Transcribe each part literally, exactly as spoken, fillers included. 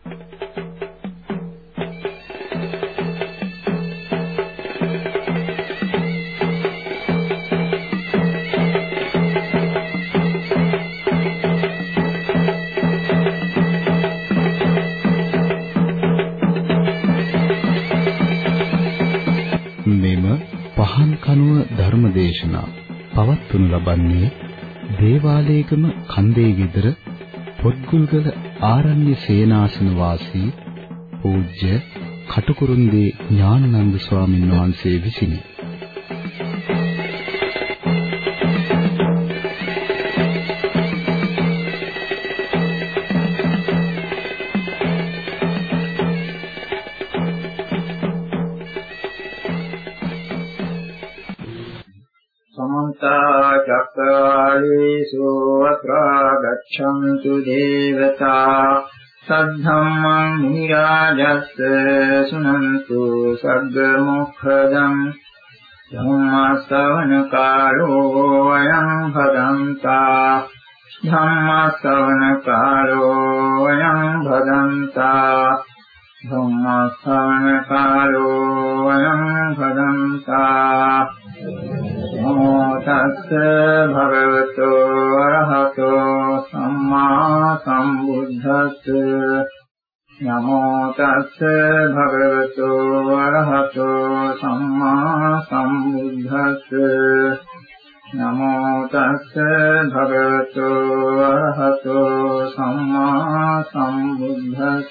ධර්මදේශනා පවත්වනු ලබන්නේ දේවාලයේගම කන්දේ ගෙදර පොත්ගුල්ගල ආරණ්‍ය සේනාසන වාසී පූජ්‍ය කටුකුරුන්දී ඥානানন্দ ස්වාමීන් වහන්සේ විසිනි. චක්කාලේසු අත්‍රා ගච්ඡන්තු දේවතා සද්ධම්මං මුනි රාජස්ස සුනන්තු සග්ග මොක්ඛදං ධම්මස්සවන කාලෝ අයං භදන්තා ධම්මස්සවන කාලෝ අයං භදන්තා ධම්මස්සවන කාලෝ අයං භදන්තා නමෝ තස්ස භගවතු අරහතෝ සම්මා සම්බුද්දස්ස නමෝ තස්ස භගවතු අරහතෝ සම්මා සම්බුද්දස්ස නමෝ තස්ස භගවතු අරහතෝ සම්මා සම්බුද්දස්ස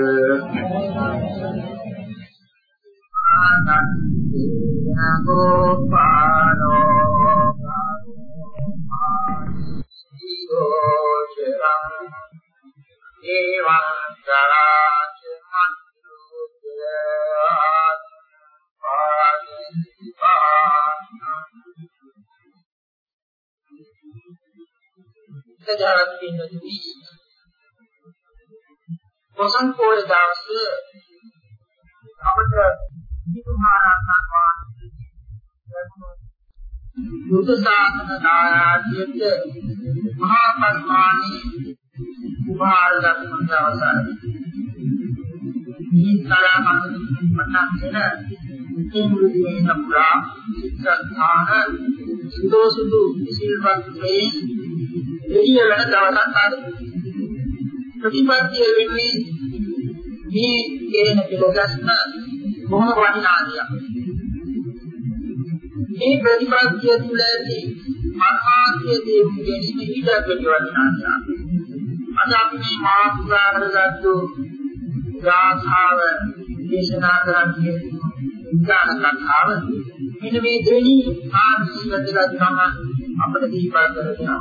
ගෝපාලෝ සීෝචරං ඒවං සරාච මන්තුජාත් පාදිපාන සජාරත් පින්නදී වසන් පොය දවසේ අපට විදුහාරාසන් වාසී බුද්ධ ශාසන නායකයෙක් මහා පරිමාණී උභාරගත සම්දවසයි. මේ තරමන මතකෙන ඉන්ද්‍රියේ නපුරා සිද්ධාන සුදෝ සුදු සිල්වත් වේ එළියලන දවසක් ආද ප්‍රතිපත්තිය වෙන්නේ මේ කියන පිළිගස්න බොහොම වටිනාදියක්. මේ ප්‍රතිපත්තිය තුළ ඇති මනෝාත්මයේ දේවුන් ගැනීම ඊටත් වටිනාදියක්. අද අපි මේ මාතෘකා කරගත්තු ගාථාව දේශනා කරන්නේ උදාන කතාව. මෙන්න මේ දෙවි ආශීර්වාද ගන්න අපිට දීපා කරගෙන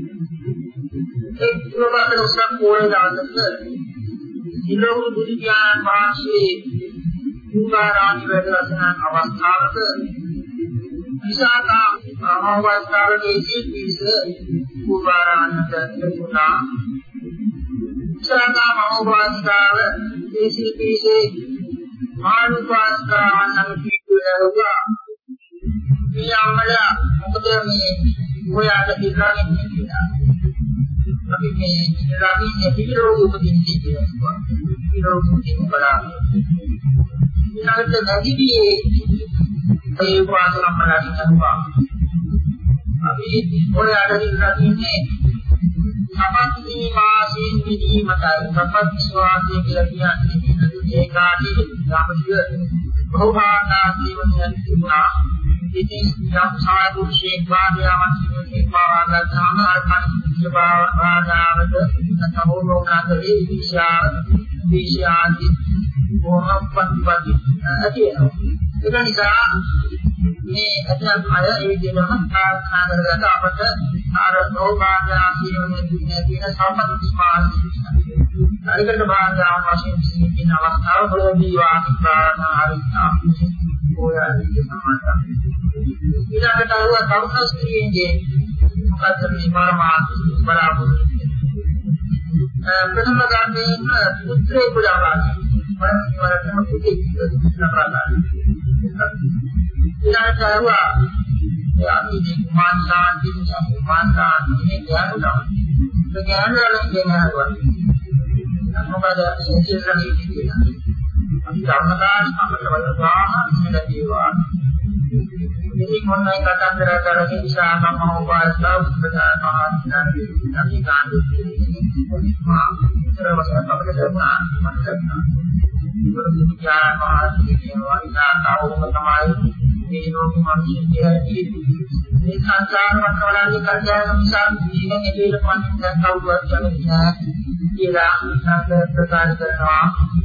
ඒ ප්‍රබෝධන උසම් පොයේ දාන්නත් ඉලෝක බුදු ඥාන වාසී උදාරාණි වේදසන අවස්ථාවක විසාකා මහවස්තාවකදී පිස උදාරාණිට ලැබුණා. විසාකා මහවස්තාව දේශී පිසේ මානුපාස්කාවන්නන් පිටුලරුවා. මේ අමල මොකද මේ ඔයාට පිටරගෙන ඉන්නවා. අපි මේ රාගින්නේ පිටරෝග උපදින්නේ කියනවා. පිටරෝග උපදින්න බලන්න. ඊළඟට නැගිටියේ ඒ වාසනම්මලා කියනවා. අපි ඔයාට රාගින්නේ සපත්ති වාසීන් විදීමතයි සපත්ති වාසී කියලා කියන්නේ ඒ කාටි යාමතිය බහුමානා ජීවනයක් තිබුණා. ඉතින් යම් සාදුෂේ වාදයාවන් සිදුවී පාවාගත්තාම අර්ථන විභාගාවද නතෝලෝකතරේ විශා විශාදි මොහොප්පත්පති ඇතිවෙනවා. ඒක නිසා මේ අධ්‍යාත්ම අය ඒ විදිහටම ආස්ථා කරගන්න අපට අර නෝභාගයා කියවන්නේ කියන සම්පත්ති පාසි. අනිකට භාගයාවන් වශයෙන් සිටින අවස්ථාව බලෝදී වාසිකාන හරිතා ඔයාලගේ සමාජය. ඊළඟට අරුව කවුරුස්ත්‍රියේ මොකද්ද මේ පරමාර්ථ බලාපොරොත්තු ප්‍රථම ගාමීන පුත්‍රේ පුදාවාදී වරකම පුතේ නපරාදායි. ඊළඟට අරුව යාමී මාන්සාන්ති සම්මාන්තාන් මේ ඥානවල ඒ ඥානවල කියනවා. මොකද සිතිවිලි කියන්නේ අපි ධර්මදාන අපට වලපාන ඉඳීවා ඉතින් මොනයි කතන්දර කරන්නේ නිසා මම උපාසනා උපදා මහත්මයාගේ අපි ගන්න මා ඉතරවසක් අපිට කරනවා මම කරනවා ඉවර විචාර මහත්මයාගේ වයිසාවම තමයි මේ ලෝකෙ මිනිස්සුන්ගේ මේ සංසාර වටවලන්නේ කල්යාණ මිසක් ජීවන හේතුල පන්ති කවුරුවත් කියන්නේ කියලා සංඝ ප්‍රකාශ කරනවා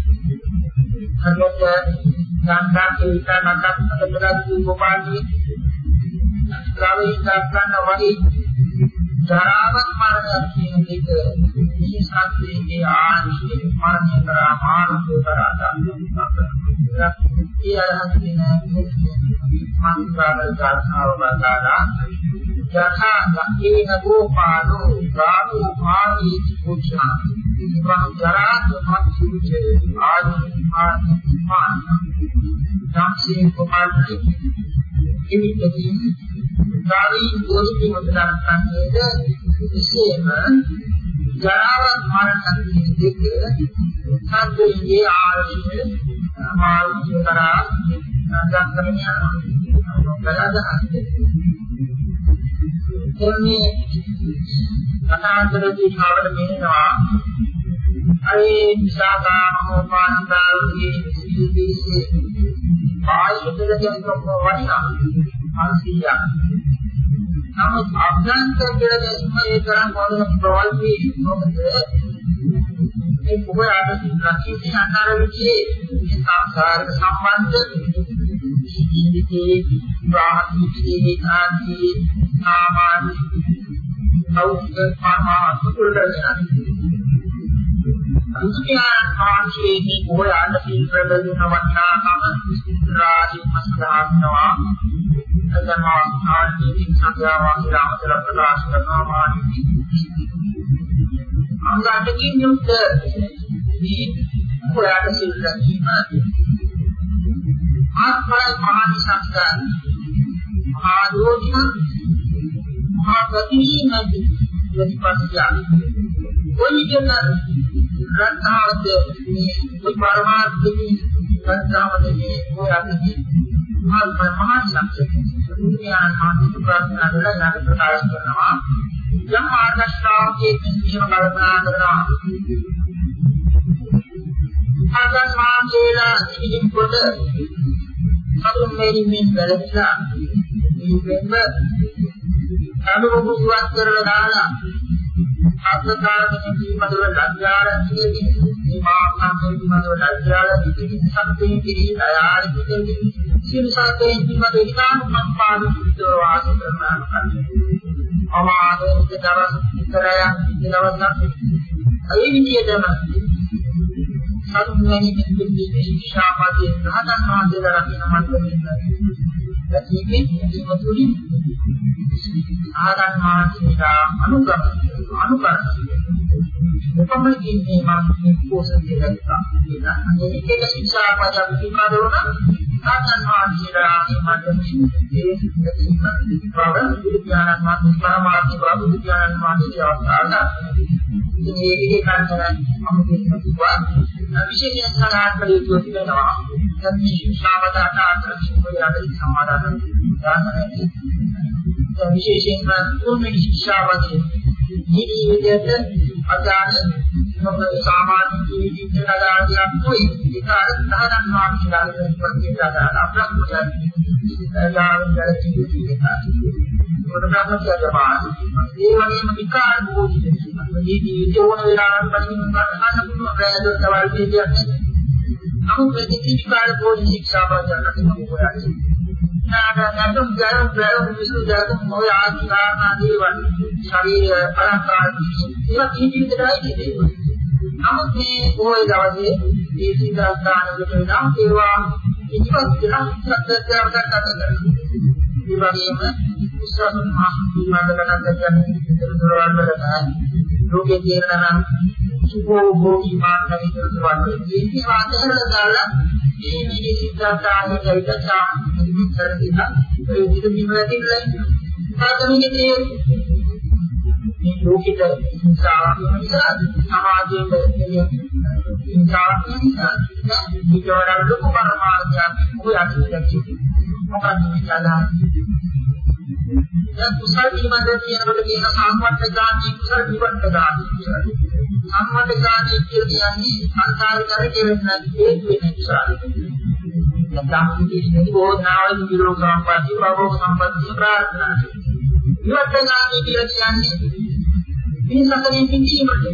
අගත ගංගා කේත නකත් අදලා දීපපාණී ගාවේ ගන්න වගේ ජරාවත් මරණයක් කියන එක මේ සත්‍යයේ ආනිෂේ මරණය කරා මානසික කරා ගන්නවා ඒ අරහත්ින මන්ත්‍රාල ගාථාව බඳලා යථා ලක්ඛේන ගෝපාලෝ ගාමෝ ආදී පුච්ඡා ඉවං ජරාත් මත්සුචේ ආදී ආත්මාන ධම්සේ කුමාරී ඉමිතකින් ගාවී දෝෂි මුදලක් ගන්නේද විශේෂම ජරාවත් මරණ දෙක සත්‍යයේ ආරම්භය මාර්ගය කරා දක්වන්නේ එන්නේ කතාන්තරදී කාවද මෙන්නවා අයි විසාකා මොපාන්තාවගේ සීදීසේ ආයතනයෙන් කොහොම වටිනා අන්සියා නමුත් අභ්‍යන්තර කියලා මේ තරම් කොහොමද ප්‍රවල්පී මොකද ඒ පොහොයාට ලක්ෂණ අතර විචේ මේ සංසාරක සම්බන්ධ ජීවිතේ ප්‍රාණිකේ ආදී සාමාන්‍ය සෞඛ්‍ය පාමාතුලන අන්තිමයන් ආශේ මේ පොහොයාට පිළිපැදෙන වටිනාකම රාජ්‍යම සදාන්නවා එතනවා ආර්ථික සංග්‍රහය ආමතර ප්‍රකාශ කරනවා මානසික අංගාටකින් යුක්ත මේ පොහොයාට සිල්ලීම ආත්මය මහානිසංසාර මහා යෝධිම මහා ප්‍රතිමති ප්‍රතිපත්තිය කොයිදන රත්නාවද මේ පරමාර්ථික රත්නාවදේ පොහොයාටදී මහා මහානිසංසාර දුනියා මානසික ප්‍රාර්ථනා වල නාම ප්‍රකාශ කරනවා යම් ආදර්ශාවකේ කිසිම කල්පනා කරනවා අදන් මාංශේලා ඉදින් කොට සතුන් මෙරිමින් බැලලා මේ අනුභවුවත් කරලා දාලා අත්කාරකෙන් පිළිමදව ලැජ්ජාරතියේ මේ මාර්ගයෙන් පිළිමදව ලැජ්ජාරතියේ සත්‍යයේ පිළි ආයාර පිටේ සියලු සත්‍යයේ පිළිමද විකාරමත් පාදු විතර වාස කරනවා අමාදේක දවස් විතරයක් දවසක් ඒ විදිහටම සතුන්වැනි මෙත්ති ශික්ෂාපදේ රහතන් වහන්සේලා රකින්න මන්ත්‍රයෙන් ඇතිවෙන්නේ ඉමතුලින් ආරණ මානසිකා අනුගම අනුකරණ උපමකින් මේ මානසික පෝෂණය කරනවා කියලා අනේ ඒක ශික්ෂාපදයක් පිළිබඳව රහතන් වහන්සේලා මන්ත්‍රයෙන් ඒ සිද්ධ බව විද්‍යානන් මානසික පරමාර්ථ බව විද්‍යානන් මානසික අවස්ථාවල ඉතින් මේ විදිහට කරන අමුතුවෙන් කිව්වා විශේෂයෙන් සලහන් කළ යුතු වෙනවා. දැන් මේ ශික්ෂාපද අතර සිද්ධාන්ත සමාදාන දානයි. දැන් විශේෂයෙන්ම තුන්වෙනි ශික්ෂාපදයේ නිදි විදිහට අදාළ මොකද සාමාන්‍ය ජීවිතයට අදාළ දෙයක් නෙවෙයි. ඒක අර සාධාරණ වාක්‍යයකට ප්‍රතිචාරය අප්‍රකෘතයි. ඒලාම ගැලපී ජීවිතය. මොකද ප්‍රාප්තියදපාන ඒ වගේම විකාර භෝධිය මේ ජීවිතේ ඕන වෙලාවකට පරිණින් ගන්න පුළුවන් ප්‍රයෝජන සවල් දෙයක් නමුත් මේ විකාර භෝධි ශික්ෂා පාදයන්ට මොකද නාගයන්ට ගාන ප්‍රයෝග විසුද්ධියක මොය ආකාරනා දේවල් ශරීර පරම්පරාවේ ඒවා ජීවිතයයි දේවල් නමුත් මේ ඕය දවසේ මේ සිතාස්ථානකට වෙනා ඒවා ඉතිපත් වෙන සත්‍යයකට කරනවා ඒ වගේම විශ්වාස මහත්මයාට කියන්නේ දොරවල් වලට ලෝකේ තියෙන සුභෝ භෝගී මාර්ගයේ දොරවල් මේ වාදවල දාලා මේ මේ සිද්ධාන්තයේ කයිදචා ඉදිරියට කරගෙන ඒ විදිහට ඉවරදිලා පාදමිකේ මේ ලෝකෙට හිංසාවක් නිසා සමාජයේ හිංසාවක් නිසා විචාර ලොකු පරමාර්ථයක් ඔය අතිශය මොකක්ද කියලා දැන් කුසල ජීවිතය කියනකොට කියන සාමවත්ත ගාමී කුසල ජීවිත ගාමී කියලා. සාමවත්ත ගාමී කියන්නේ සංසාර කරේ වෙන හේතු වෙන නිසා. නැත්නම් කිසිම බෝධනාවල විරෝධ සම්පatti භවෝ සම්පatti ප්‍රාර්ථනා. විවත්ත ගාමී කියලා කියන්නේ මේ සතරේ පිටීමට.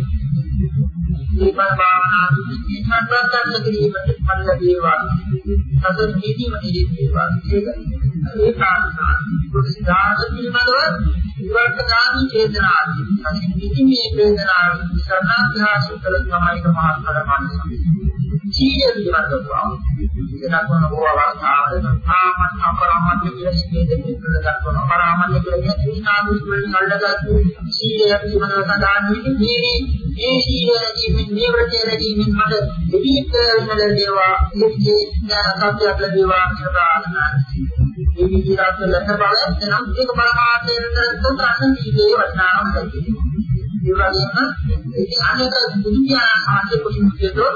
මේ භාවනා විදිහට ප්‍රත්‍යක්ෂ කිරීමට පරිල දේවා. සතර පිටීමට දේවා. ඒක ඒ කාරණා පුරුෂාද පිළිබඳව විවර්ත ගාමී චේතනාවයි. අනිත් පිටිමේ වේදනාව සරණාභ්‍යාස කළ තමයි මහත්ඵල මානසික. සීල පිළිබඳව එනකොන බෝවාවාසාවෙන් ආමත් අපරාමත් කියලා සිද්ධ දෙන්න දක්වන අපරාමත් කියලා කියන්නේ නාමස් වලින් අල්ලගත්තු සීලය පිළිබඳව සඳහන් වෙන්නේ මේ මේ සීලයේදී මේ වෘතයේදී මට දෙවිත් වෙන දේවා ඉන්නේ සත්‍යයක් ලැබේවා කියලා ප්‍රාර්ථනා මේ විදිහට ලැබ බලයෙන් නම් ඒක පරමාර්ථයෙන් තෝරන්න සීලේ වටිනාකම දෙන්නේ. ඒ වගේම ඒක අනේක දුක්ඛ ආශය කුසිතෝ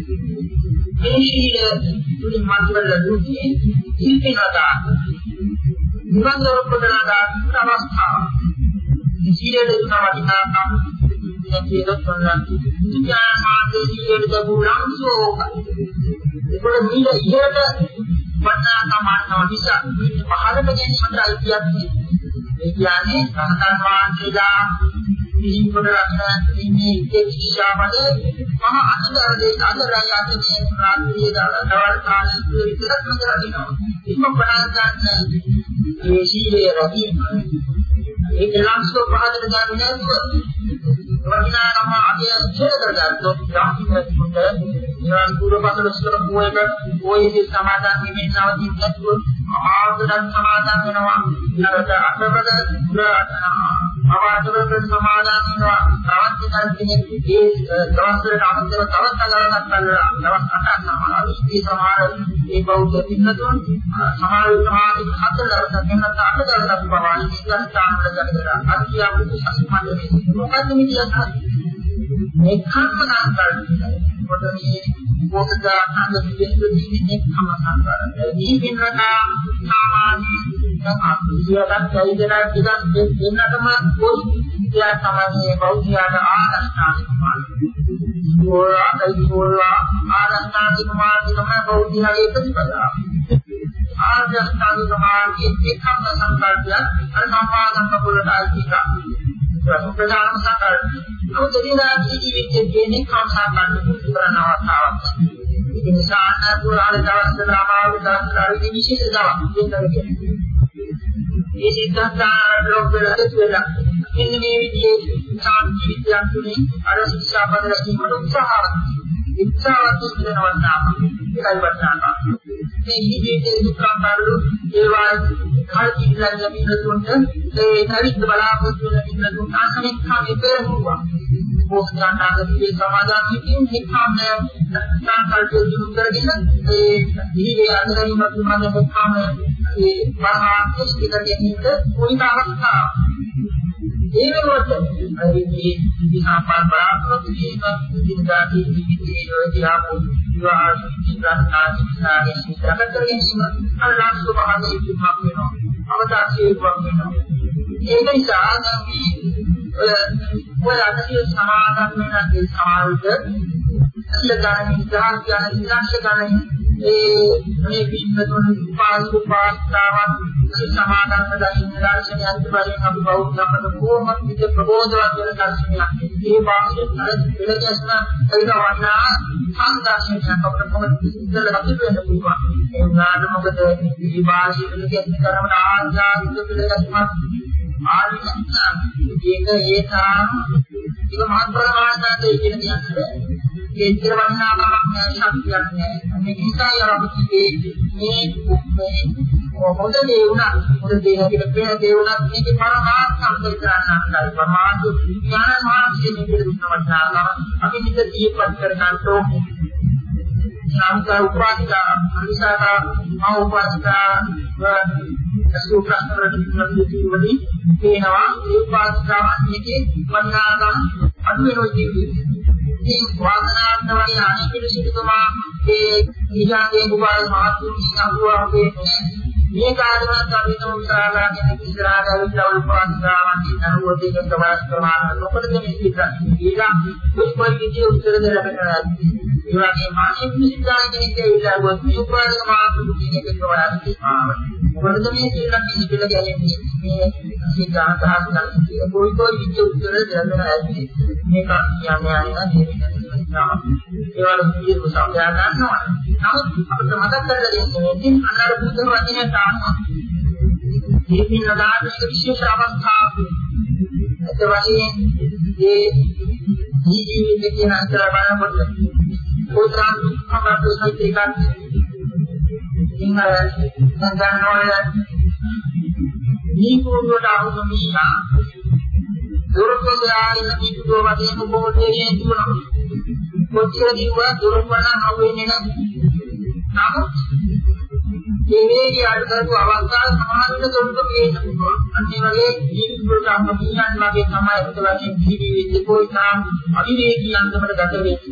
මේ සීලය තුලින් මාර්ගවල දුකේ ඉල්පිනදා නිවන්දර පොදනදා අවස්ථාව. මේ සීලයේ දුන වටිනාකම කියනකොට තොරණ දුක්ඛ ආශය සීලයේ දබුලංසෝ ඒකවල මීට ඉහළට වටිනාකම අන්නව නිසා මේ පහළට ගැනීමට අයිතියක් ඒ කියන්නේ රහතන් වහන්සේලා ඉහිපොඩ රැගෙන ඉන්නේ ඉතිශාවනේ මහ අනුදාරේ අදරයන්ගේ ප්‍රාර්ථීය දවල් කාලේ විතරක් නගරිනවා. ඉක්ම ප්‍රාණ ගන්න මේ සීලය රකින්න. ඒක ලංස්කෝ පහදට ගන්න නැතුව වටිනාකම අගය ඉච්ඡා කරගත්තොත් ධම්මිකුට නිවන් පුරපසලස්කර පොයක පොයේ සමාදන් වෙමින් නවතින්න නැතුව ආවදන් සමාදන් වෙනවා. ඊළඟට අටවද අවාදවද සමාදන් වෙනවා. තවත් කෙනෙක් ඒ දවස්වලට අමතරව තවත් අගලක් කරලා දවස් අටක් සමාදන් මේ සමහර ඒ බෞද්ධ පින්නතුන් සමහර සමාධි හතරකට දෙන්නත් අටකට පවාණි කියන ස්ථානවල ගන්නවා. අතියා පුදුසස්මන්නේ මොකද්ද මේ කියන්නේ? මේ කර්මනා කරන්නේ කොට මේ මොකදා අන්දදී දෙන්නේ කමසංකාරය. මේ වෙනකා සාමාන්‍ය සමාධියක් කයිදලා ටිකක් දෙන්නටම පොයි කියා තමයි බෞද්ධයාට ආරස්ථානික මාර්ගය. ඕරායි ඕරා ආරස්ථානික මාර්ගය තමයි බෞද්ධයාගේ ප්‍රතිපදාව. ආරස්ථානික මාර්ගයේ එකම සංකල්පයක් අර සම්මාදම් වලට අයිතික. ප්‍රධානම සංකල්පය. උදේනා ජීවිතයේ කියන්නේ කාමසංකල්ප කරන අවස්ථාවක්. ඒක නිසා අනුරාධ දවස්වලමාවේ දවස්වලදී විශේෂ දවස් දෙකක්. මේ සිද්ධාන්ත ලෝකවලට වෙලා මෙන්න මේ විදිහේ සාන්ති විද්‍යාව තුළින් අර ශික්ෂා පද රැකීමට උත්සාහවත් උත්සාහවත් වෙනවා නම් ඒකයි වටිනාකම. මේ ජීවිතයේ දුක්ඛාන්තරවල ඒවා කල්පිතලා ලැබෙනතුන්ට ඒ කරිත් බලාපොරොත්තු වෙන පිටුතුන් ආසනෙක් කාමේ පෙරහුවා. මොහොතකට සමාදාන වීම හිතාම සංකල්ප දුරු කරගෙන ඒ දීගේ අනුගමනය පිළිබඳව කාම ඒ වහාන්ති ස්ථිතකෙන්නට කොයිද අවස්ථාව. ඒ වෙනකොට මේ විහාපාර බලාපොරොත්තු වීම ඉදිරියට ජීවිතයේ යෝධියාපු විවාහ සිද්ධාන්තාදී විසාරේ සිද්ධාන්ත කරගෙන අල්ලාහ් සුබ්හානහු වතාලා වෙනවා. අවදාසියක් වෙනවා. ඒක නිසා අපි ඔය අතේ සමාදම් වෙන ඒ සමාල්ද ඉලදාන ඉදහාන් කියන ඉලක්ෂ ගන්න ඒ මේ පින්වතුන් පාසු පාස්තාවන් සමාදම් වෙන දර්ශනය අන්තිමයෙන් අපි බෞද්ධ අපට කොහොමද විද ප්‍රබෝධවත් වෙන දර්ශනයක් ඒ වාක්‍යයෙන් අර පිළිගැස්ම ඒක වන්නා සංදර්ශනයක් අපට කොහොමද ඉස්සෙල්ලා අපි වෙන්න පුළුවන් ඒ උනාට මොකද මේ වාසිය පිළිගැස්ම කරන ආඥානික පිළිගැස්මක් ආනික ඒක ඒ තාම ඒක මහත් ප්‍රමාණයට ඉගෙන ගන්න බෑ. ඒ ඉතර වන්නාවක් නෑ ශක්තියක් නෑ. මේ නිසායි අපිට මේ මේ මොකදේ වුණා මොකදේ අපිට පේන දේ වුණා මේක පරමාර්ථ සම්පූර්ණ කරන්න පරමාර්ථ විඥාන මාර්ගයේ නිරුද්ධවන්නා අපි නිත දීපත් කර ගන්නතෝ සාමක උපාදිකා අනිසාරා මා උපාදිකා අසු ප්‍රශ්න වලට පිළිතුරුවදී පේනවා මේ පාස්තාවන් එකේ වර්ණාගම් අඩු වෙනවා කියන්නේ. මේ වාසනාත්ම වගේ අනිත් සිටුමා ඒ නිජාගේ බුබාල මහත්තුන් සංගුවාගේ මේ කාර්යවත් අපි නෝසාලාගෙන ඉස්සරහට අවිද්‍යාව පාස්තාවන් නරුවෝ දෙක තමයි ප්‍රමාණ මොකටද මේ ඉතින් ඊළඟ කොයි විදිහේ උත්තර දෙලකට ඒ වගේ මානසික විශ්වාසයෙන් කියලා වස්තු උපාදක මාතෘ කියන එක තමයි මොකද මේ කියලා කිසිල ගැලෙන්නේ මේ සිතාහස් කරන්නේ කොයි කොයි විදිහේ උත්තර දෙන්න ඇති මේක කියන්නේ නැහැ ඒ වල විදිහට සම්බන්ධ ගන්නවා නමුත් අපිට මතක් කරලා දෙන්නේ ඉතින් අනාර බුද්ධ වචනේ තානවා මේකින් නදාට විශේෂ අවස්ථාවක් ඒ වගේ මේ ජීවිතේ කියන අතර බලනකොට උදාන අපේ සයිතිකන් ඉංගල සංගානවල නීපුරුවට අහුණු මිසා දුර්ගෝයාගෙන පිටුව වගේ මොකෝදේ තුන කොච්චර දිව්වා දුර්වණ හවෙන්නේ නැහැ නමුත් මේ අඩකරු අවස්ථාව සමානව දුරුක පේන්න පුළුවන් අනිත් වගේ ජීවිතවලට අම්මීයන් වගේ තමයි ඒක වශයෙන් ජීවිතේ કોઈ තාම අවිවේකී අන්දමට ගත වෙන්නේ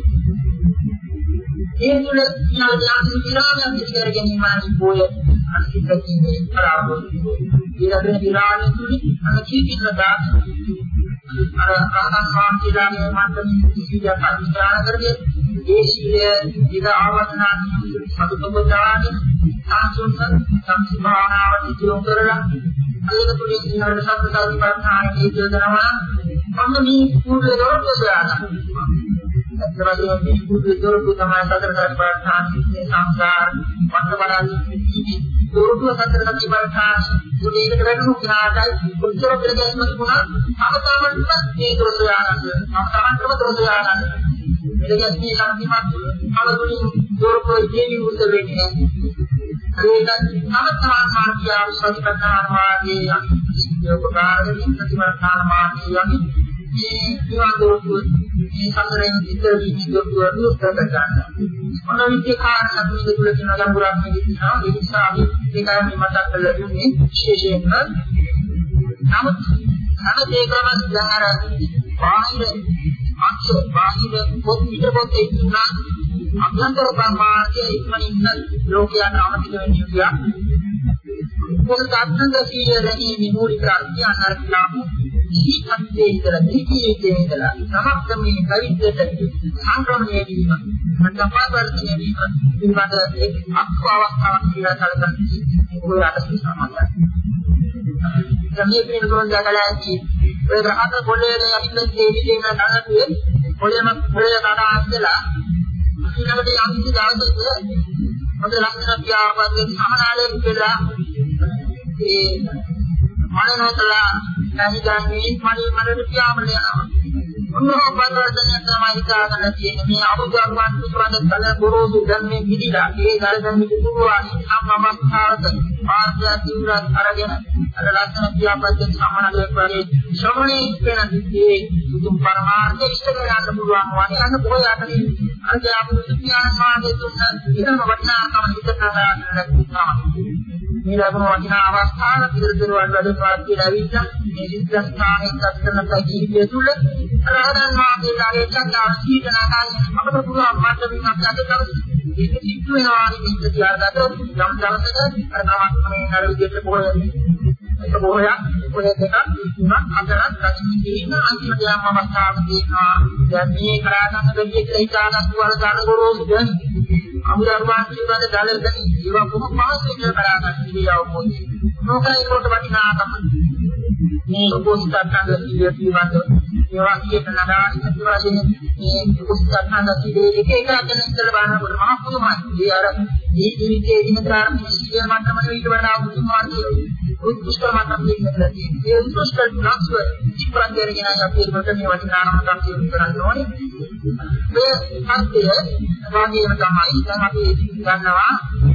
ඒ තුළ ඥානයන් විරාමයක් පිළිකර ගැනීමයි පොය අනිත්‍යකීමේ කරාවෝ ඊළඟට විරාමයේ තුල අනිත්‍යකින් දාන අර ආනන්ද මාන්තිලාගේ මන්ත්‍රණය කිසියක් අධිෂ්ඨාන කරගෙන ඒ සීලය ඉද ආවර්තනා සතුටුපදාන ආසුන්න සම්සිභානාවට දියුණු කරලා ඒක තුලින් ඊළඟට සත්‍යතාවි ප්‍රඥාණයේ යොදනවා මොන මේ කුඩේ දොරටුසාන අත්‍යවශ්‍ය මේ කුඩේ දොරටු තමයි සතරකට ප්‍රඥාණයේ සංසාර වර්තමානයේ දොරටුව සතරකට ප්‍රඥාණ දුරේකට වැඩි උනාටයි කොච්චර ප්‍රදේශමත් වුණා අවතාවන්ට මේ දොරටුසාන අවතාවන්ටම දොරටුසාන මෙලෙස්දී ශක්තිමත් අවතුලින් දොරටුවේ ජීවි උස වෙන්නේ ඒක සමස්තවාන් මාර්ගය සතිපට්ඨාන මාර්ගයේ අනිත්‍ය උපකාරයෙන් සතිපට්ඨාන මාර්ගයේ යන්නේ මේ විවාදෝතු මේ සතරෙන් ඉතර විදිහට උත්තර ගන්න. මොන විදිහේ කාරණා තුනක තුල තියෙන ලංගුරක් මෙදිනවා ඒ නිසා අපි ඒකම මතක් කරලා දුන්නේ විශේෂයෙන්ම නමුත් අර ඒකම දැන් අර බාහිර අක්ෂ බාහිර පොත් පිට පොතේ ඉන්නා අභ්‍යන්තර ප්‍රමාණයේ ඉක්මනින් ලෝකයන් අමතක වෙන්නේ කියලා. මොකද අත්දැකීම් රැකීමේ මූලික අර්ථය අනාර්ථලාභ ඉහිත්යේ ඉඳලා නිකීයේ ඉඳලා සමස්තමේ පරිද්දට සංක්‍රමණය වීම මතපාවර්තනය වීම පිළිබඳ එක් අක්වාවක් කියලා කලකන්නේ ඔය අටසි සමානයි. මේ පිළිබඳව දැකලාදී ඔය රහත පොළේ අපිට දෙවිදේන නැගතුවේ පොළේම පොළේ කඩා අස්සලා ඊළඟට යම්කිසි දවසක මොකද ලක්ෂණ පියාපතේ සමනාලේ කියලා ඒ මනෝතලා නැහිගන්නේ මණි මනට පියාඹල යනවා. මොනවා පරිවර්තනයක් තමයි හිතාගෙන තියෙන්නේ මේ අමුගම්වන් පිටවද තල ගොරෝසු ධර්මයේ පිළිලා ඒ ධර්මයේ පිටුවා සම්මමස්ථාරක මාර්ගය තිවුරත් අරගෙන අර ලක්ෂණ පියාපතේ සමනාලේ වගේ ශ්‍රවණේ වෙන දිත්තේ උතුම් පරමාර්ථය ඉෂ්ට කරගන්න පුළුවන් වගේ අන්න පොය අතරින් අර අපේ විඥාන මාර්ගය තුන ඉතම වටිනාකම හිතනවා නැත්නම් මේ ලබන වටිනා අවස්ථාව පිළිතුරුවන් වැඩිපාත් කියලා විශ්වාස මේ සිද්ධාස්ථානයේ අත්කරන ජීවිතය තුළ රහතන් වහන්සේලාගේ චන්දාන සීතනාකාරී අපට පුළුවන් මාර්ගයක් අදටම ඒක සිද්ධ වෙනවා කියන තියාගත්ත යම් දවසක අර නවත්මේ අර විදිහට පොරොන්නේ ඒක බොහෝයක් පොරේ දෙකක් තුනක් හතරක් රැකීම අන්තිමට යම් අවස්ථාවක තියෙනවා දැන් මේ කරාගන්න දෙන්නේ කියලා හිතාගන්න වල ගන්න ගොරෝසු දැන් අමුදර්වාන් කියන දලෙන් දැන් ඒවා කොහොම පහසුවෙන් කරාගන්න ඉරියව් මොකද මොකයි කොට වටිනාකම මේ උපස්ථාන සිද්ධිය පිළිබඳව ඒවා කියන නඩාවි වශයෙන් මේ උපස්ථාන සිද්ධියේ එක එක අතන ඉඳලා බලනකොට මහා පුදුමයි. ඒ අර මේ ජීවිතයේ දිනතර මිනිස්සුගේ මට්ටමට ඊට වඩා උතුම්මාදී උත්කෘෂ්ඨ මට්ටමක ඉඳලා තියෙනවා. ඒ උත්කෘෂ්ඨ නාස්ව ඉස්පරාදයෙන් අපි ඒකට මේ වටිනාකම කියන කරන්න ඕනේ. මේ අන්තය වාගේම තමයි දැන් අපි ගන්නවා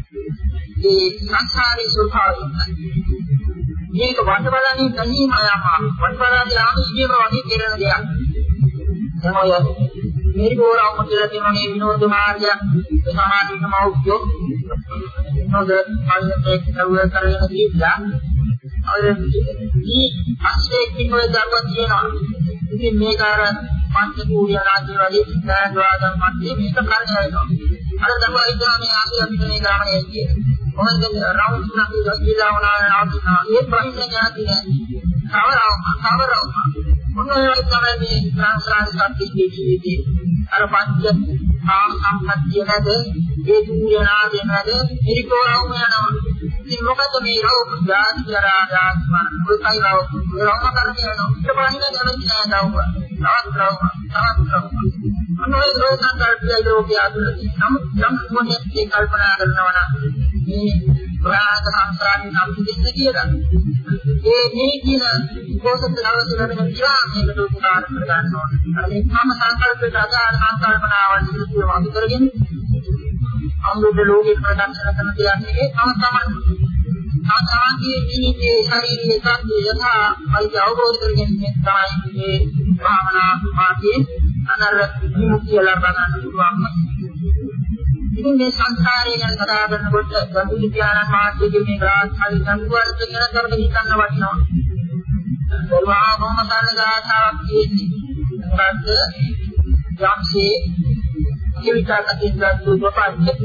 ඒ සංසාරේ ස්වභාවය. මේක වටවලන්නේ තනියම යම වටවලන්නේ ආම ඉබේම වගේ කෙරෙන දෙයක්. දැන් ඔය මේරිගෝරාම කියලා තියෙන මේ විනෝද මාර්ගය සමාධිකම උද්‍යෝ විනෝද මාර්ගයේ කරුව කරගෙන ගියා අර මේ අස්සේ කිනෝේ දරුවා තියෙනවා. ඉතින් මේක අර පංච කූරිය රාජ්‍ය වගේ සිද්ධාන් වාදම් මැදේ මේක කරගෙනවා. අර දරුවා ඉඳලා මේ ආසිය අපිට මේ ගාමනේ කියන්නේ. මොකද රවුම් තුනක් ගිහලා වුණා ආදිනා ඒ ප්‍රශ්නේ ගැති නෑ. කවරව කවරව මොනවා තමයි මේ සංස්කාර සත්‍යයේ අර පංච ආ සම්පත්තිය නැද ඒ දුරනාද නැද ඉරිකෝරවම යනවා. ඉතින් මොකද මේ රෝග ජාති ජරා ආත්මන මුල්කයි රෝග රෝග කරන්නේ යනවා. ඊට පස්සේ නැවති නෑ දවුවා. තවත් රෝග තවත් රෝග. අනෝයි රෝග සංකල්පය රෝගය අතුලදී නම් නම් මොන්නේ ඒ කල්පනා කරනවා නම් මේ ප්‍රාණ සංස්කාරي නම් දෙන්න කියලා. ඒ මේ කියන පොසත් දවසේ ලැබෙන විරාමයකට උපකාර කර ගන්න ඕනේ. අර මේ කාම සංකල්පයට අදාළ සංකල්පනාවන් ඉදිරියට වඳ කරගෙන අමුද ලෝකේ ප්‍රදර්ශන කරන දෙයන්නේ තම තමයි. සාමාන්‍යයෙන් ජීවිතයේ ශාරීරික සත්‍ය යථා පරිදි අවබෝධ කරගෙන තමයි මේ භාවනා මාර්ගයේ අනර විමුක්තිය ලබා ගන්න පුළුවන්. ඉතින් මේ සංස්කාරය ගැන කතා කරනකොට ගම්බුදු පියාණන් වහන්සේගේ මේ ගාථායි සංකල්ප කියන කරගෙන හිතන්න වටිනවා. ඒවා මොහොම සාරණ ගාථාවක් කියන්නේ. මොකද්ද? යම්සේ ජීවිතයකින් ගත්තු ප්‍රපංච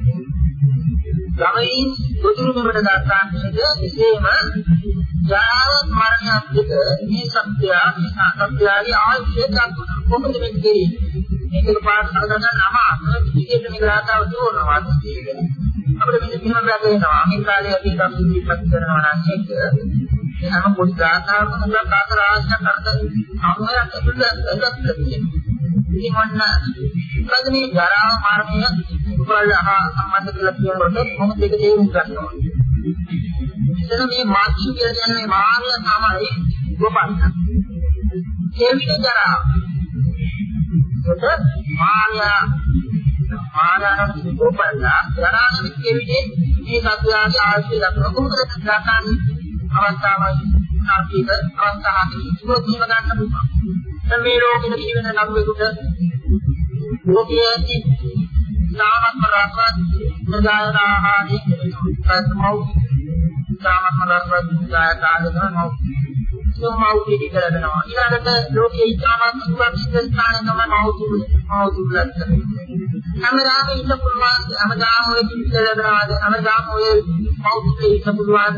ගමයින් දුදුරුමකට දාස්තාන්නේ එසේම ජාව මරණයක් දෙක මේ සත්‍ය සත්‍යයේ ආශ්‍රය ගන්න කොහොමද මේ දෙන්නේ? මේක පාස් කරගන්න නම ඉතින් මේ ගාථාව දුවනවා අපිට මෙන්න මෙහෙම වැටෙනවා. මේ කාලේ අපි ඉස්සෙල්ලා කරනවා නම් ඒක එහෙනම් පොඩි ගාථාවක් මුලක් කාතර ආශ්‍රය කරද අම්මයක් ඇතුළත ඇදලා තියෙනවා. ඉතින් ඔන්න මොකද මේ ජරා මරණය උපලහා සම්බන්ධ කියලා කියනකොට මොකද ඒක තේරුම් ගන්න ඕනේ. එතන මේ මාක්ෂි කියලා කියන්නේ මාර්ය තමයි ගොපන්න. ඒ විදිහ ජරා. ඒක මාර්ය මාර්යන ගොපන්න ජරාන කෙවිදේ මේ සත්‍යයේ ආශ්‍රය දක්වන කොහොමද ගන්න අවස්ථාවයි ආර්ථික අවස්ථාවකින් ඉස්කෝතිව ගන්න පුළුවන්. මේ රෝගෙට ජීවන ලබුවෙකුට රෝගියයි සාමත්ම රාත්‍රාත් ප්‍රදායන ආහාරයේ ප්‍රථමව සාමත්ම රාත්‍රාත් ප්‍රදායන ආහාරය සෝමව පිටි කරනවා. ඊළඟට ලෝකයේ ඉතාමත් සුවපිත ස්ථානයක මවතු මවතු ලක්ෂණ. හැමදාම ඉන්න පුළුවන් හැමදාම ඔය පිටි කරනවාද හැමදාම ඔය මවතු ඉන්න පුළුවන්ද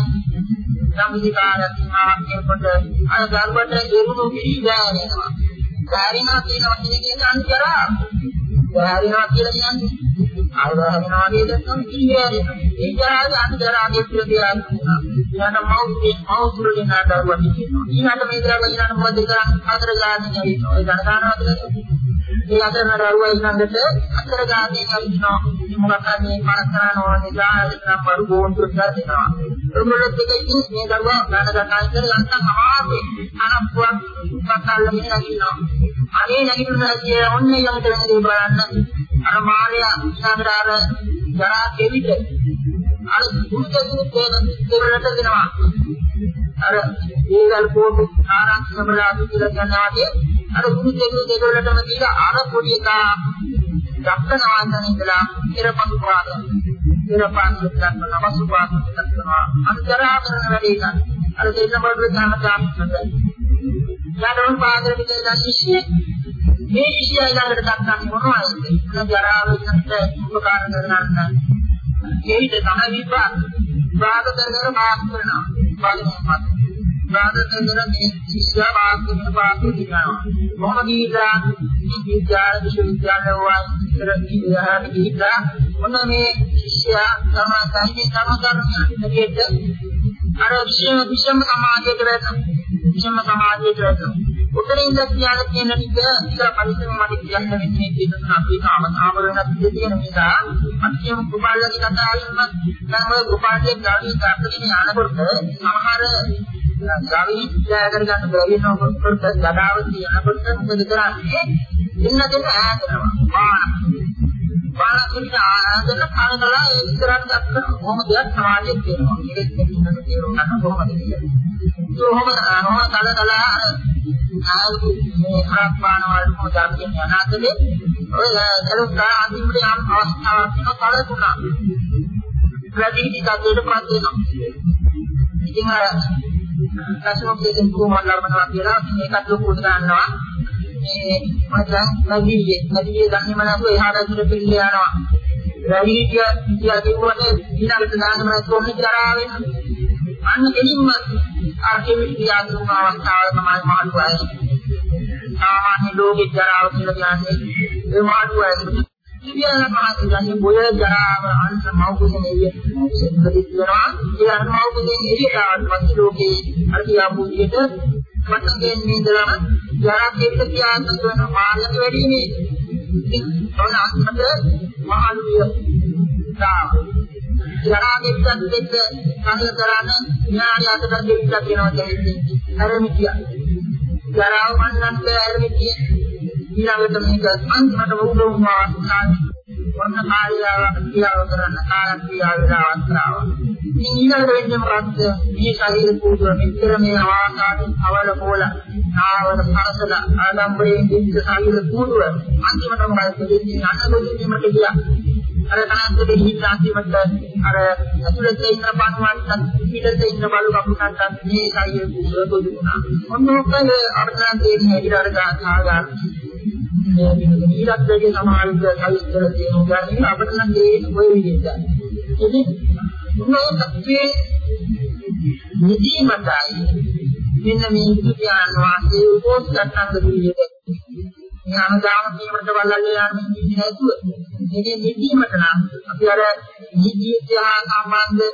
සම්විකාරයක් ආපේකොට අර ගර්භට එරුණු පිළිදානවා. කාරිනා කියනවා කියන්නේ අන්තරා. කාරිනා කියලා කියන්නේ ආවරණා වේදකම් කියන්නේ. ඒ ජාති අන්තරාගේ ප්‍රතිආන. යන මෞර්තිය මෞර්තුලේ නාඩරුවක් කියනවා. ඊළඟ මේ දරව ඊළඟ මොකද කරන්නේ? අතර ගානේ කියනවා. ඒ දන ගන්නවද? ඒ අතර නඩරුව ඊළඟට අතර ගානේ කියනවා. මොකක්ද මේ පරස්පරන ඕනේ ගාන පරු ගෝන්තු කරනවා. ඒගොල්ලෝ දෙකකින් මේ දරුවා ගාන ගන්නා ඉතින් යන්තම් අමාරුයි. අනප්පුවක් පස්සල්ල මෙන්න කියනවා. අනේ නැගිටිනවා කිය ඔන්නේ ළඟට වෙනදී බලන්න. අර මාර්යා ඉස්සරහට අර ජරා දෙවිද අර දුරුදු දෙවලට දෙනවා. අර ඒගල් පොඩි ආරක්ෂක බලාපොරොත්තු කියලා ගන්නාදී අර දුරුදු දෙවලටම දීලා අර පොඩි එකා දක්කනවාන්දන ඉඳලා ඉරපසු පාදය. ඉරපසු දක්වන අවසු පාදය දක්වනවා. අන්තරා කරන වැඩේ ගන්න. අර දෙන්න බඩුවේ ගන්න ගන්න. යාදවන් පාදේ විදිහට ශිෂ්‍ය මේ ශිෂ්‍යයා ළඟට දක්වන්නේ මොනවද? ජරාවෙන්ට උපකාර කරගන්න. ඒිට තමයි විපාක. විපාක කරගෙන මාක් කරනවා. බලමු. විපාක කරගෙන මේ ශිෂ්‍යයා මාක් කරන පාඩු දිනනවා. මොහොම ගිහිලා මේ විද්‍යාල විශ්වවිද්‍යාල වල ඉතිරි ගිහිලා මොන මේ ශිෂ්‍යයා තමයි තමයි කරන්නේ අර විශ්ව විශ්ව සමාජයට වැටෙනවා. විශ්ව සමාජයට වැටෙනවා. උතරින්ද කියලා කියන ටික ඉතල පරිස්සම මට කියන්න වෙන්නේ කියන අපි සාමතාව වෙනත් දෙයක් නිසා අත්‍යම කුපාලගේ කතාවෙම නම් ඔය කුපාලගේ ගාවි දාපදින යනකොට සමහර ගාවි ජයගර ගන්න බැරි වෙනකොට ගඩාවති යනකොට මොකද කරන්නේ ඉන්න දෙන්න ඈතනවා බාන බාන කියන ආයතන කාලකලා ඒ ඉස්සරහට දක්වන කොහොම දෙයක් සමාජයේ තියෙනවා මේක දෙන්නට තේරුම් ගන්න කොහොමද කියන්නේ කොහොමද අනෝ කාලකලා ආයු මේ ප්‍රාප්පාන වල මොකක්ද කියන්නේ අනාතේ ඔය දරුවා අන්තිමට යම් අවස්ථාවක් තියෙන කල තුනක් ප්‍රතිහිතකයට පත් වෙනවා ඉතින් අර රසෝකයෙන් කොහොමද ලබනවා කියලා මේකත් ලොකුට ගන්නවා. මේ මචං නදීයේ නදීයේ දන්නේ මනසෝ එහාට ඇතුළට පිළිල යනවා. රැලී කිය කිය කිව්වට ඊළඟට දාන්න මනස කොහොමද ජරා වෙන්නේ? අන්න එනින්ම ආර්ථික ක්‍රියාත්මක අවස්ථාව තමයි මහලුවයි. සාමාන්‍ය ලෝකේ ජරාව කියලා කියන්නේ ඒ මහලුවයි. ඉතින් මහත්යන්ගේ බොය ජරාව අන්ත මෞකුසෙන් එළියට මොකද වෙනවා? ඒ අර මෞකුසෙන් එළියට ආවත් ලෝකේ අර කියාපුදියට වටගෙන් නිදලා ජරා දෙවිත ක්‍රියාත්මක වෙන මාර්ගය වැඩි නේ. ඉතින් ඔන්න අන්තට මහලුවිය තා ජරා දෙවිතත් එක්ක සංගත කරන ඥානය අතට දෙවිතක් වෙනවා කියන්නේ අරමිතිය. ජරාව මන්නන්ට අරමිතිය ඊළඟට මේක අන්තිමට වුණොම ආස්ථාන වන්න කාර්යය ක්‍රියාව කරන කාර්ය ක්‍රියාව වේලාවස්තාව. ඉතින් ඊළඟට වෙන්නේ මොකද්ද? මේ ශරීර පූජව මෙතර මේ ආකාරයෙන් අවල පොළ නාවල පරසල ආලම්බයෙන් දිච්ච ශරීර පූජව අන්තිමට මොකද දෙන්නේ? අනලොකින්මට ගියා. අර තාන්තේ හිත අන්තිමට අර ඇතුළත ඉන්න පණුවන්ට පිටත ඉන්න බලු කපුටන්ට මේ ශරීර පූජව දුන්නා. මොනෝකද අර්ථයන් දෙන්නේ ඊළඟ ගාථා ගන්න. මේ ඊළඟ දෙකේ සමාවිත කවිස්තර තියෙන උදාහරණ අපිට නම් දෙන්නේ ඔය විදිහට. ඉතින් මොනවාක්ේ නිදීමතයි මෙන්න මේ විද්‍යාන වාසේ උපෝත්තරංග විදිහට මේ අනුදාන කීමකට බලන්නේ යන්නේ නිදි නැතුව මේකේ නිදීමට නම් අපි අර නිදීත්‍ය සම්බන්ධ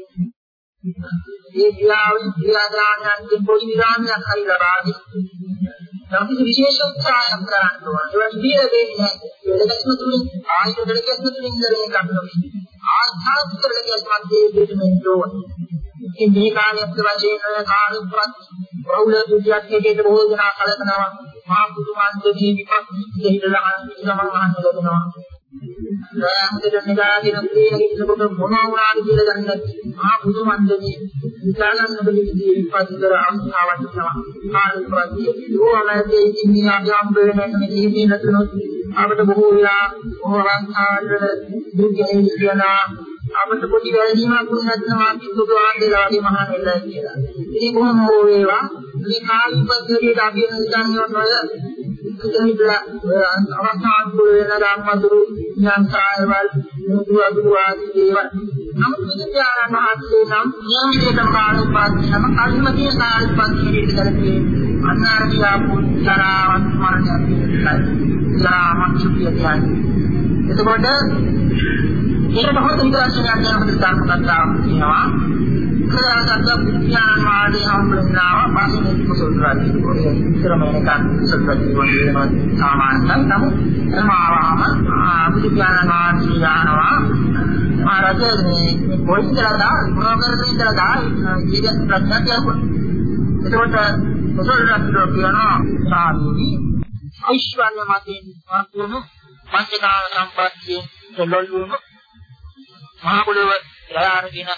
ඒ ක්‍රියාවේ ක්‍රියාදානයන්ගේ පොඩි විරාමයක් හරි ලබාදී අපි විශේෂ උත්සාහයක් කරන්න ඕනේ. ඒ වගේ දෙන්නේ දෙලකස්ම තුලින් ආයත දෙලකස්ම තුලින් ඉඳලා ගන්නවා. ආධාත්මික දෙලකස්ම දෙවිදෙට මෙන්නෝන. ඉතින් මේ කාර්යයක් වශයෙන් කාර්යපත් බහුල දුතියක් හේතේ බොහෝ දෙනා කලකනවා. මහා පුදුමාන්තයේ විපස්සී දෙහිදලා සමන් අහන්න ලැබෙනවා. දැන් අපිට නිදාගෙන ඉන්නකොට මොනවා වුණාද කියලා දන්නේ නැති මහා පුදුමාන්තයේ විචාරන්න බෙදෙන්නේ විපස්සී කර අවස්ථාවක් තියෙනවා. කාර්යපත් ඕනෑදී ඉතින් මේ ආගම් වෙනකන් මේ නැතුනොත් අපිට බොහෝ වෙලා ඕවන්තාවල දුකේ ඉඳලා අපිට පොඩි වැරදීමක් වුණත් නම් කිසුදු ආන්දේලාගේ මහා නෙල්ලයි කියලා. ඉතින් කොහොම හෝ වේවා මේ කාර්යපද්ධතියට අපි හිතන්නේ ඉතින්ලා අවස්ථාන්කුල වෙන ධර්මදුරු ඥානසායවල මුදුවදුරු ආදී දේවල් නමුත් විද්‍යාන මහත්සේ නම් ඥානයට කාර්යපද්ධතියම කල්මතිය කාර්යපද්ධතියට කරන්නේ අනාරකියා පුත්‍රාවත් මරණයක් ජරාමත් සුඛිය කියන්නේ. එතකොට ඒක බහුත විද්‍යාඥයන් යන ධර්ම කතාවක් කියනවා. කලාසත් විද්‍යාන මාර්ගය හම්බුනාම පාසලේ කුසල රාජ්‍ය කොටේ ඉතරමනකන් කුසල රාජ්‍ය වගේ සාමාන්‍යයෙන් නමුත් එමාවම විද්‍යාන මාර්ගය යනවා. මහරජා මේ පොයින්ටලා ප්‍රෝග්‍රෑම් එකලා දායි ඉතින් ප්‍රඥාතියක්. එතකොට කුසල රාජ්‍ය කියනවා සාමී ඓශ්වර්ය මතින් වතුණු පංචකාම සම්පත්තියෙන් දෙලොල්ුණු මහා කුලව යාරගෙන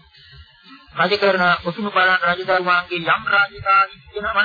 රජකරන උතුණු බලන රජදරුවන්ගේ යම් රාජකාරී වෙනවන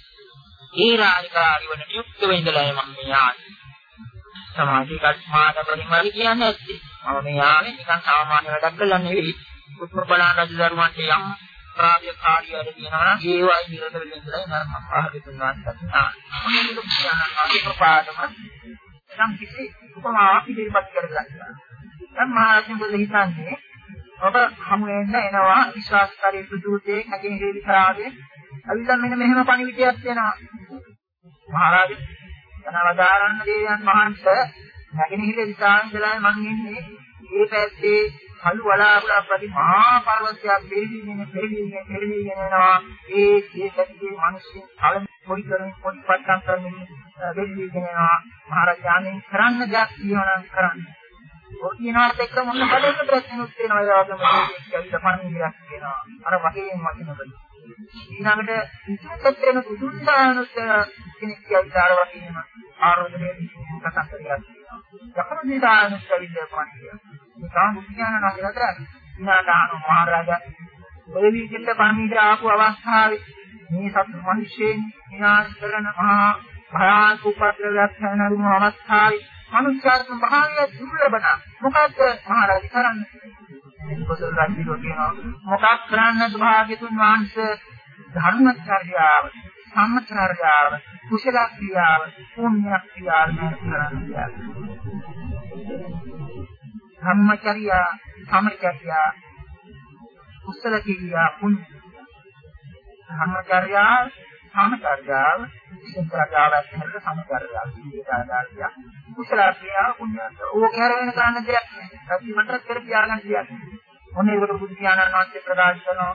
ඒ රාජකාරී වන යුක්ත වෙඳලා මම මේ ආන්නේ සමාජික මාත ප්‍රතිමාරි කියන්නේ නැත්තේ මම මේ ආන්නේ නිකන් සාමාන්‍ය වැඩක් කරලා නෙවෙයි උතුණු බලන රජදරුවන්ට යම් රාජකාරී වැඩ කියනවා නම් ඒ වයි නිරත වෙලා ඉඳලා මම පහකට තුනක් ගන්නවා මොනවද කියනවා ආදී ප්‍රපාදම නම් කිසි උපමාවක් ඉදිරිපත් කරගන්නවා දැන් මහරජුන් බුදු හිතන්නේ ඔබ හමු වෙන්න එනවා විශ්වාසකාරී සුදුතේ නැගෙනහිර විතරාගේ අවිලා මෙන්න මෙහෙම පණිවිඩයක් දෙනවා මහරජු යනවදාරන්න දේයන් මහන්සේ නැගෙනහිර විතරාන් ඉඳලා මං ඉන්නේ ඒ පැත්තේ කළු වලාකුළක් වගේ මහා පර්වතයක් පෙරදීගෙන පෙරදීගෙන පෙරදීගෙන යනවා ඒ ඒ පැත්තේ මිනිස්සු කලින් පොඩි කරමින් පොඩි පට්ටම් කරමින් පෙරදීගෙන යනවා මහරජාණන් කරන්න දෙයක් කියනවා නම් කරන්න ඔකිනාට එක්ක මොන බඩේක ප්‍රශ්නයක් තියෙනවා ඒ වගේම මේක කවිත පණිවිඩයක් කියනවා අර වගේම වචනවල ඊළඟට ඉතිපත්‍රන පුදුසානුත් කෙනෙක් කියලාර වගේම ආරෝධනයේ කතා කරලා තියෙනවා යකම දිදානුත් කවිත පණිවිඩය මේ කාම විඥාන නගරතර ඊනාදාන මහරජා ඔය විදිහට පණිවිඩ ආපු අවස්ථාවේ මේ සත් මිනිස්යෙන් විනාශ කරන මහා භයානක උපද්‍රවයක් කරන අවස්ථාවේ මනුෂ්‍යාත්ම භාවය දුර්ලභන මොකද මහරජා කරන්නේ කුසල රජුගේ කියනවා මොකක් කරන්නද භාග්‍යතුන් වහන්සේ ධර්මචර්යාව සම්චර්යාව කුසල ක්‍රියාව පුණ්‍ය ක්‍රියාව කරන්නේ ධම්මචර්යා සම්චර්යා කුසල ක්‍රියා පුණ්‍ය ධම්මචර්යා සම්චර්යාව සම්චර්යාව කියන සම්චර්යාව විදිහට කුසල ක්‍රියා පුණ්‍ය ඕක හැරෙන්න කරන්න දෙයක් නෑ. අපි මතක කර තියාගන්න දෙයක්. මොන ඒකට බුදු ඥානන් වහන්සේ ප්‍රකාශ කරනවා.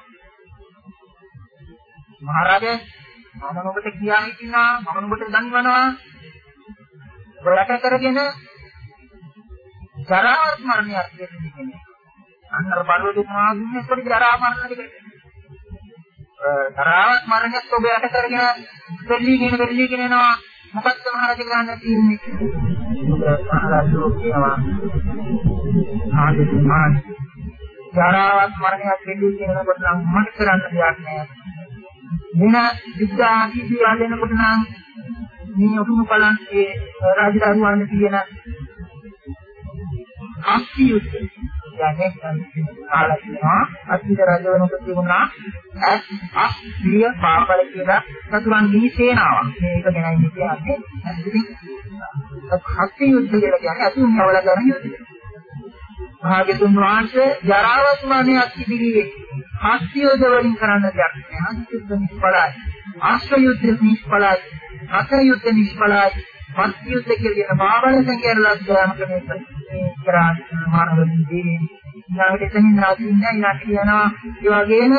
මහරජා මම ඔබට කියා හිටිනා මම ඔබට දන්වනවා. ඔබලට කරගෙන ජරා මරණයක් දෙන්නේ. අන්නර බලවේග මාගුන්නේ පොඩි ජරා මරණයකට. ජරා මරණයක් ඔබ යට කරගෙන දෙල්ලි කියන දෙල්ලි කියන එනවා. මොකක්ද මහරජා ගන්න තියෙන්නේ? මහරජා කියනවා ආදිමාන ජරාවත් මරණයක් දෙල්ලි කියනකොට නම් මට කරන්න දෙයක් නෑ. මෙන්න විද්‍යාදී කියලානකොට නම් මේ උතුණු බලන් ඒ රාජධානිවන්න කියන අස්තියුත් යන්නේ ආලක්ෂණා අත්විද රජවණුක තිබුණා අස් අස්තිය පාපල කියලා සතුරන් ගිහි සේනාවක්. මේක ගැනයි කියන්නේ. ඉතින් අස්තියුත් කියලා කියන්නේ අතුන් නවල කරන යුද්ධය. භාග්‍යතුන් වහන්සේ ජරාවත් මරණයක් ඉදිරියේ අස්තියුද වලින් කරන්න දෙයක් නෑ. අස්තියුද නිෂ්ඵලයි. ආශ්‍රයුද්ධ නිෂ්ඵලයි. අසයුද්ධ නිෂ්ඵලයි. අස්තියුද කියන බාබල සංකේතලක් ගාමක මේ කරා මානවදී ඊළඟට එතනින් ආදින්නේ ඊළඟට කියනවා ඒ වගේම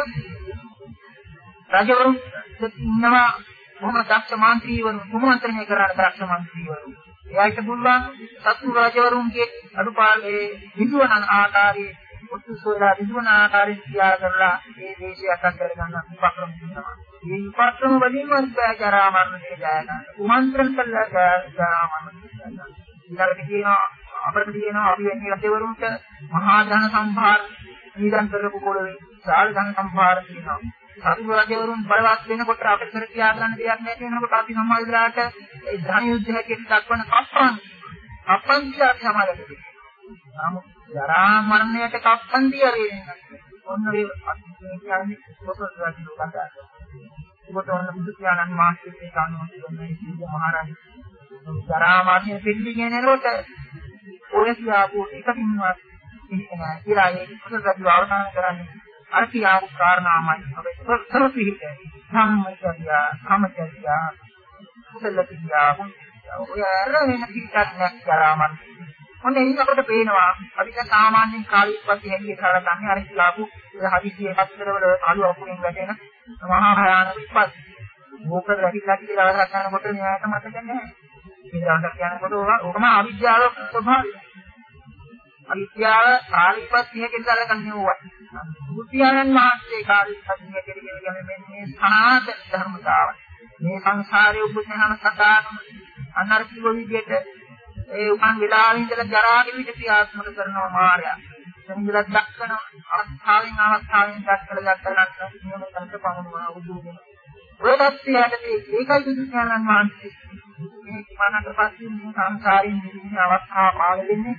රජවරු ඉන්නවා මොහොම දක්ෂ මන්ත්‍රීවරු කුමන්ත්‍රණය කරන දක්ෂ මන්ත්‍රීවරු එයාට පුළුවන් සතු රජවරුන්ගේ අනුපාලේ විදුවන ආකාරයේ උත්සවලා විදුවන ආකාරයෙන් ක්‍රියා කරලා මේ දේශය අත්දැක ගන්න උපක්‍රම තියෙනවා. මේ උපක්‍රම වලින් වර්ගජරා මරණය ජය ගන්න කුමන්ත්‍රණ කළා ජරා මරණය ජය ගන්න. ඊළඟට කියනවා අපිට කියනවා අපි වෙන්නේ රජවරුන්ට මහා ධන සම්භාර නිදන් කරපු පොළවේ සාල ධන සම්භාර කියනවා. සතු රජවරුන් බලවත් වෙනකොට අපිට කර කියා ගන්න දෙයක් නැති වෙනකොට අපි සමාජ විලාට ඒ ධන යුද්ධයකට දක්වන කප්පන් කප්පන් කියලා සමාජයට කියනවා. නමුත් ජරා මරණයට කප්පන් දියරෙන්නේ ඔන්න ඒ කියන්නේ පොතේ රජු කතා. ඒකට ඔන්න බුදු පියාණන් වහන්සේ කාණුව කියන්නේ සීල මහරජා ජරා මරණය පිළිදි කියනකොට ඔය කියාපු එකකින්වත් ඉන්නේ කියලා ඒ කුසලදී වර්ණනා කරන්නේ අර කියාපු කාරණාමයි අපි සරපිහිට සම්මතිය සමචර්ය කුසලතිය ඔය අරගෙන පිටක් නැක් කරාමන් මොන්නේ ඉන්න අපිට පේනවා අපි දැන් සාමාන්‍යයෙන් කාලීපති හැටියට කරගන්නේ අර කියාපු හදිසියේ පස්තරවල අලු අකුණෙන් වැටෙන මහා භයානක විපත් මොකද රැකිලා කියලා වැඩ කරනකොට මෙයාට මතක නැහැ. ඉතින් කියනකොට ඕකම අවිද්‍යාව ස්වභාවය. අවිද්‍යාව කාලීපත්තිය කියලා ගන්න ඕවා. බුද්ධයන්න් මහත්සේ කාලීපත්තිය කියලා කියන්නේ මේ සනාතන ධර්මතාව. මේ සංසාරයේ උපසහන සදාන අනර්ථික විදියට ඒ උපන් විලාවෙන් ඉඳලා ජරාගේ විදිහට ක්‍රියාත්මක කරනවා මායя. එනිදලා දක්වන අවස්ථාවෙන් අවස්ථාවෙන් දක්වලා දක්වලා නියම කරට පමනවා උදුනේ. ඔය තත්ත්වයටදී ඒකයි බුදුසසුන වහන්සේ මේ මනකට පස්සේ මේ සංසාරයෙන් මිදෙන අවස්ථාව පාල දෙන්නේ.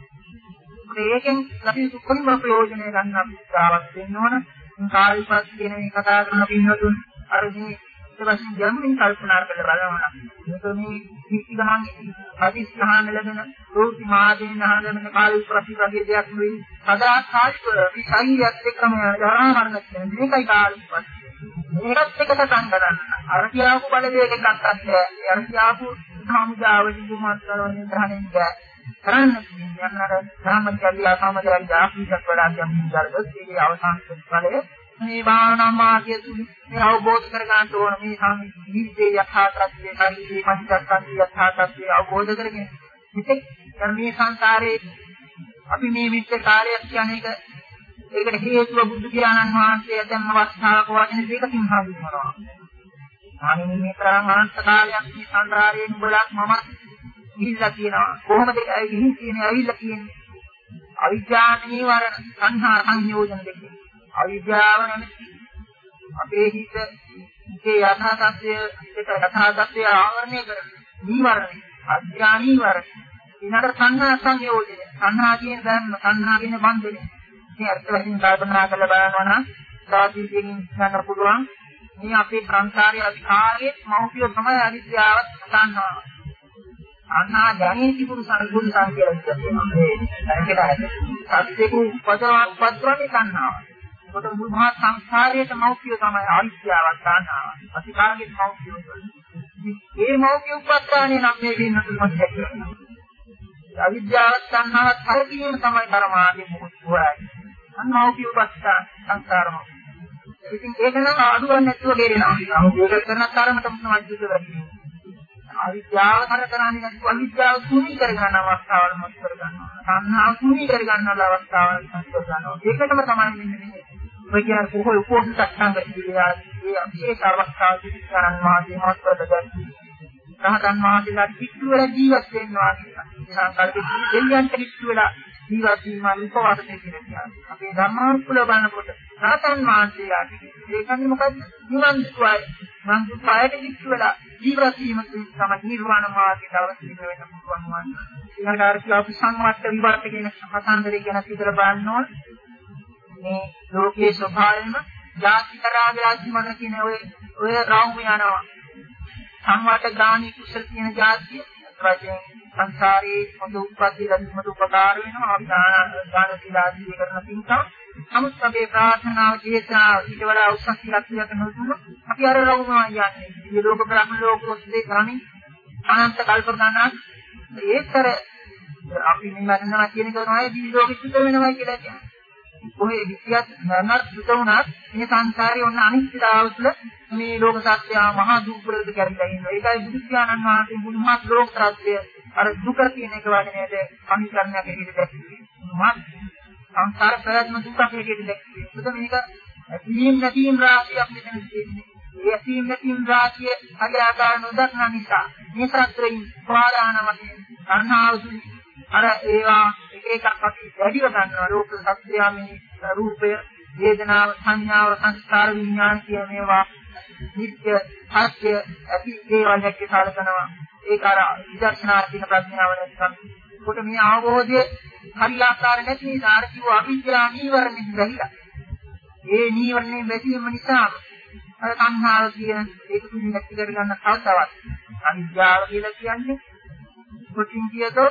ඒකෙන් අපි සුඛම ප්‍රයෝජනය ගන්න අපිටාවක් වෙන්න ඕන. මේ කාලීපත් කියන මේ කතා කරන පින්වතුන් අර මේ ඊට පස්සේ ගැඹුරින් කල්පනා කරලා බලනවා. මේක මේ කිසි ගමන් අදිස්ථාන ලැබෙන රෝති මාදීන හදන කාලීපත් වගේ දෙයක් නෙවෙයි. සදා කාලික මේ ශරීරයත් එක්කම ජරා මරණ කියන මේකයි කාලීපත්. මේකත් එක සටන් කරන්න. අර කියාපු බලවේගයක් ගන්නත් අර කියාපු සාමුදාවදී දුමාත්තරවන්නේ ධානෙන් ගෑ. කරන්න යන්නර සාමච්චල්ලා සාමචර්ය ආපීසක් වඩා යම් ජලදොස් ඒකේ අවසාන ප්‍රතිඵලය මේ භාවනා මාර්ගය තුල මේ අවබෝධ කර ගන්න ඕන මේ ජීවිතයේ යථා තත්ත්වයේ ශරීරයේ පංචස්කන්ධය යථා තත්ත්වය අවබෝධ කරගෙන ඉතින් මේ සංසාරේ අපි මේ මිත්‍ය කාර්යයක් කියන එක ඒකට හේතුව බුදු පියාණන් වහන්සේ දැන් අවස්ථාවක වචන දෙකකින් හඳුන්වනවා. අනේ මේ තරම් අනන්ත කාලයක් මේ සංසාරයේ නුඹලක් මම ගිහිල්ලා තියෙනවා. කොහොමද ඒ ගිහින් තියෙන්නේ ඇවිල්ලා තියෙන්නේ? අවිද්‍යාව නිවරණ සංහාර සංයෝජන දෙකේ. අවිද්‍යාව නැමැති අපේ හිත හිතේ යථා තත්ත්වය හිතට යථා තත්ත්වය ආවරණය කරන නිවරණ අඥානීවරණ ඊනතර සංහාර සංයෝජන සංහා කියන ධර්ම සංහා කියන බන්ධනය මේ අර්ථ වශයෙන් කල්පනා කරලා බලනවා නම් සාධිතියෙන් ගන්න පුළුවන් මේ අපේ සංසාරයේ අධිකාරියේ මෞපිය තමයි අවිද්‍යාව තණ්හාව. අන්නා ජනී තිබුණු සම්පූර්ණ සංකේතයක් තියෙනවා. ඒකට සත්‍යකු පදවත් පත්‍රන්නේ තණ්හාව. ඒකට මුල් මහා සංසාරයේ මෞපිය තමයි අවිද්‍යාව තණ්හාව. අධිකාරියේ මෞපිය. මේ මෞපිය උපත්තානේ නම් මේ වෙන තුනක් දැක්කේ. අවිද්‍යාව තණ්හාව හරියම තමයි පරමාර්ථය මොකද හොයන්නේ. අන්න මෞපිය උපත්තා සංසාරම. ඉතින් ඒක නම් අඩුවක් නැතුව ගෙරෙනවා. ඒක කරන තරමට මොනවද කියන්නේ. අවිද්‍යාව කර කරන්නේ නැතුව අවිද්‍යාව සුනි කර ගන්න අවස්ථාවල් මොකද කරගන්නවා. සංහාව සුනි කර ගන්න අවස්ථාවල් මොකද කරගන්නවා. ඒකටම තමයි මෙන්නේ ඔය කියන්නේ කොහොම උපෝසත සංගත කියලා ඒ විශේෂ අවස්ථාව විස්තරන් මාදී මොකද කරගන්නේ. රහතන් වහන්සේලා කිට්ටු වල ජීවත් වෙනවා කියලා. සංකල්ප දෙවියන්ට කිට්ටු වල ජීවත් වීම විපවාසනේ කියලා. අපේ ධර්මානුකූල බලනකොට රහතන් වහන්සේලා ඒකන්නේ මොකද? නිවන් දුකයි. මං දුකයට කිට්ටු වල ජීවත් වීම තමයි නිර්වාණ මාර්ගයට අවශ්‍ය වෙන පුළුවන් වන්නේ. ඊළඟට අර කියලා අපි සංවත්ත විවර්ත කියන කතාන්දරය ගැන හිතලා බලන්න ඕන. මේ ලෝකයේ ස්වභාවයම ජාති කරා ව්‍යාධි මන කියන ඔය ඔය රාමු යනවා. සංවත්ත ගාමී කුසල කියන ජාතිය වශයෙන් සංසාරේ හොඳ උත්පත්ති ලැබීමට උපකාර වෙනවා. අපි දාන දාන සීලාදී කරන පින්කම් නමුත් අපේ ප්‍රාර්ථනාව ජීවිතා ඊට වඩා උසස් ඉලක්කයක් නොදුන්නොත් අපි අර රවුමා යන්නේ. මේ ලෝක බ්‍රහ්ම ලෝක ඔස්සේ කරන්නේ අනන්ත කල්ප ගණනක් ඒතර අපි මේ මරණවා කියන එක තමයි දිවි ලෝකෙ සිද්ධ වෙනවා කියලා කියන්නේ. කොහේ විද්‍යාත් නරක සුත වුණත් මේ සංසාරේ ඔන්න අනිත්‍යතාව තුළ මේ ලෝක සත්‍ය මහා දුක්වලට කැරිලා ඉන්නවා. ඒකයි බුදු ඥානන් වහන්සේ මුළු මහත් ලෝක සත්‍ය අර දුක කියන එක වගේ නේද අනිකරණයක් හැටියට දැක්කේ. මහත් සංසාර ප්‍රයත්න දුක හැටියට දැක්කේ. මොකද මේක ඇතිවීම නැතිවීම රාශියක් මෙතන තියෙන්නේ. ඒ ඇතිවීම නැතිවීම රාශිය අගේ ආකාර නොදක්නා නිසා මේ සත්‍යයෙන් ප්‍රාදාන වශයෙන් අන්නාවසුනි අර ඒවා එක එකක් අපි වැඩිව ගන්නවා. ලෝක සත්‍යය මේ රූපය, වේදනාව, සංඥාව, සංස්කාර, විඥාන කියන මේවා නිත්‍ය සත්‍ය ඇති ඒවා දැක්කේ සාලකනවා. ඒක අර විදර්ශනාර්ථික ප්‍රඥාව නැතිනම් කොට මේ අවබෝධය හරියාකාර නැති නිසා අර කිව්ව අවිද්‍යාව නීවරණෙන් බැහැලා. ඒ නීවරණයෙන් බැසීම නිසා අර සංහාව කියන ඒක තුලින් නැති කර ගන්න තවතවත් අවිද්‍යාව කියලා කියන්නේ කොටින් කියතොත්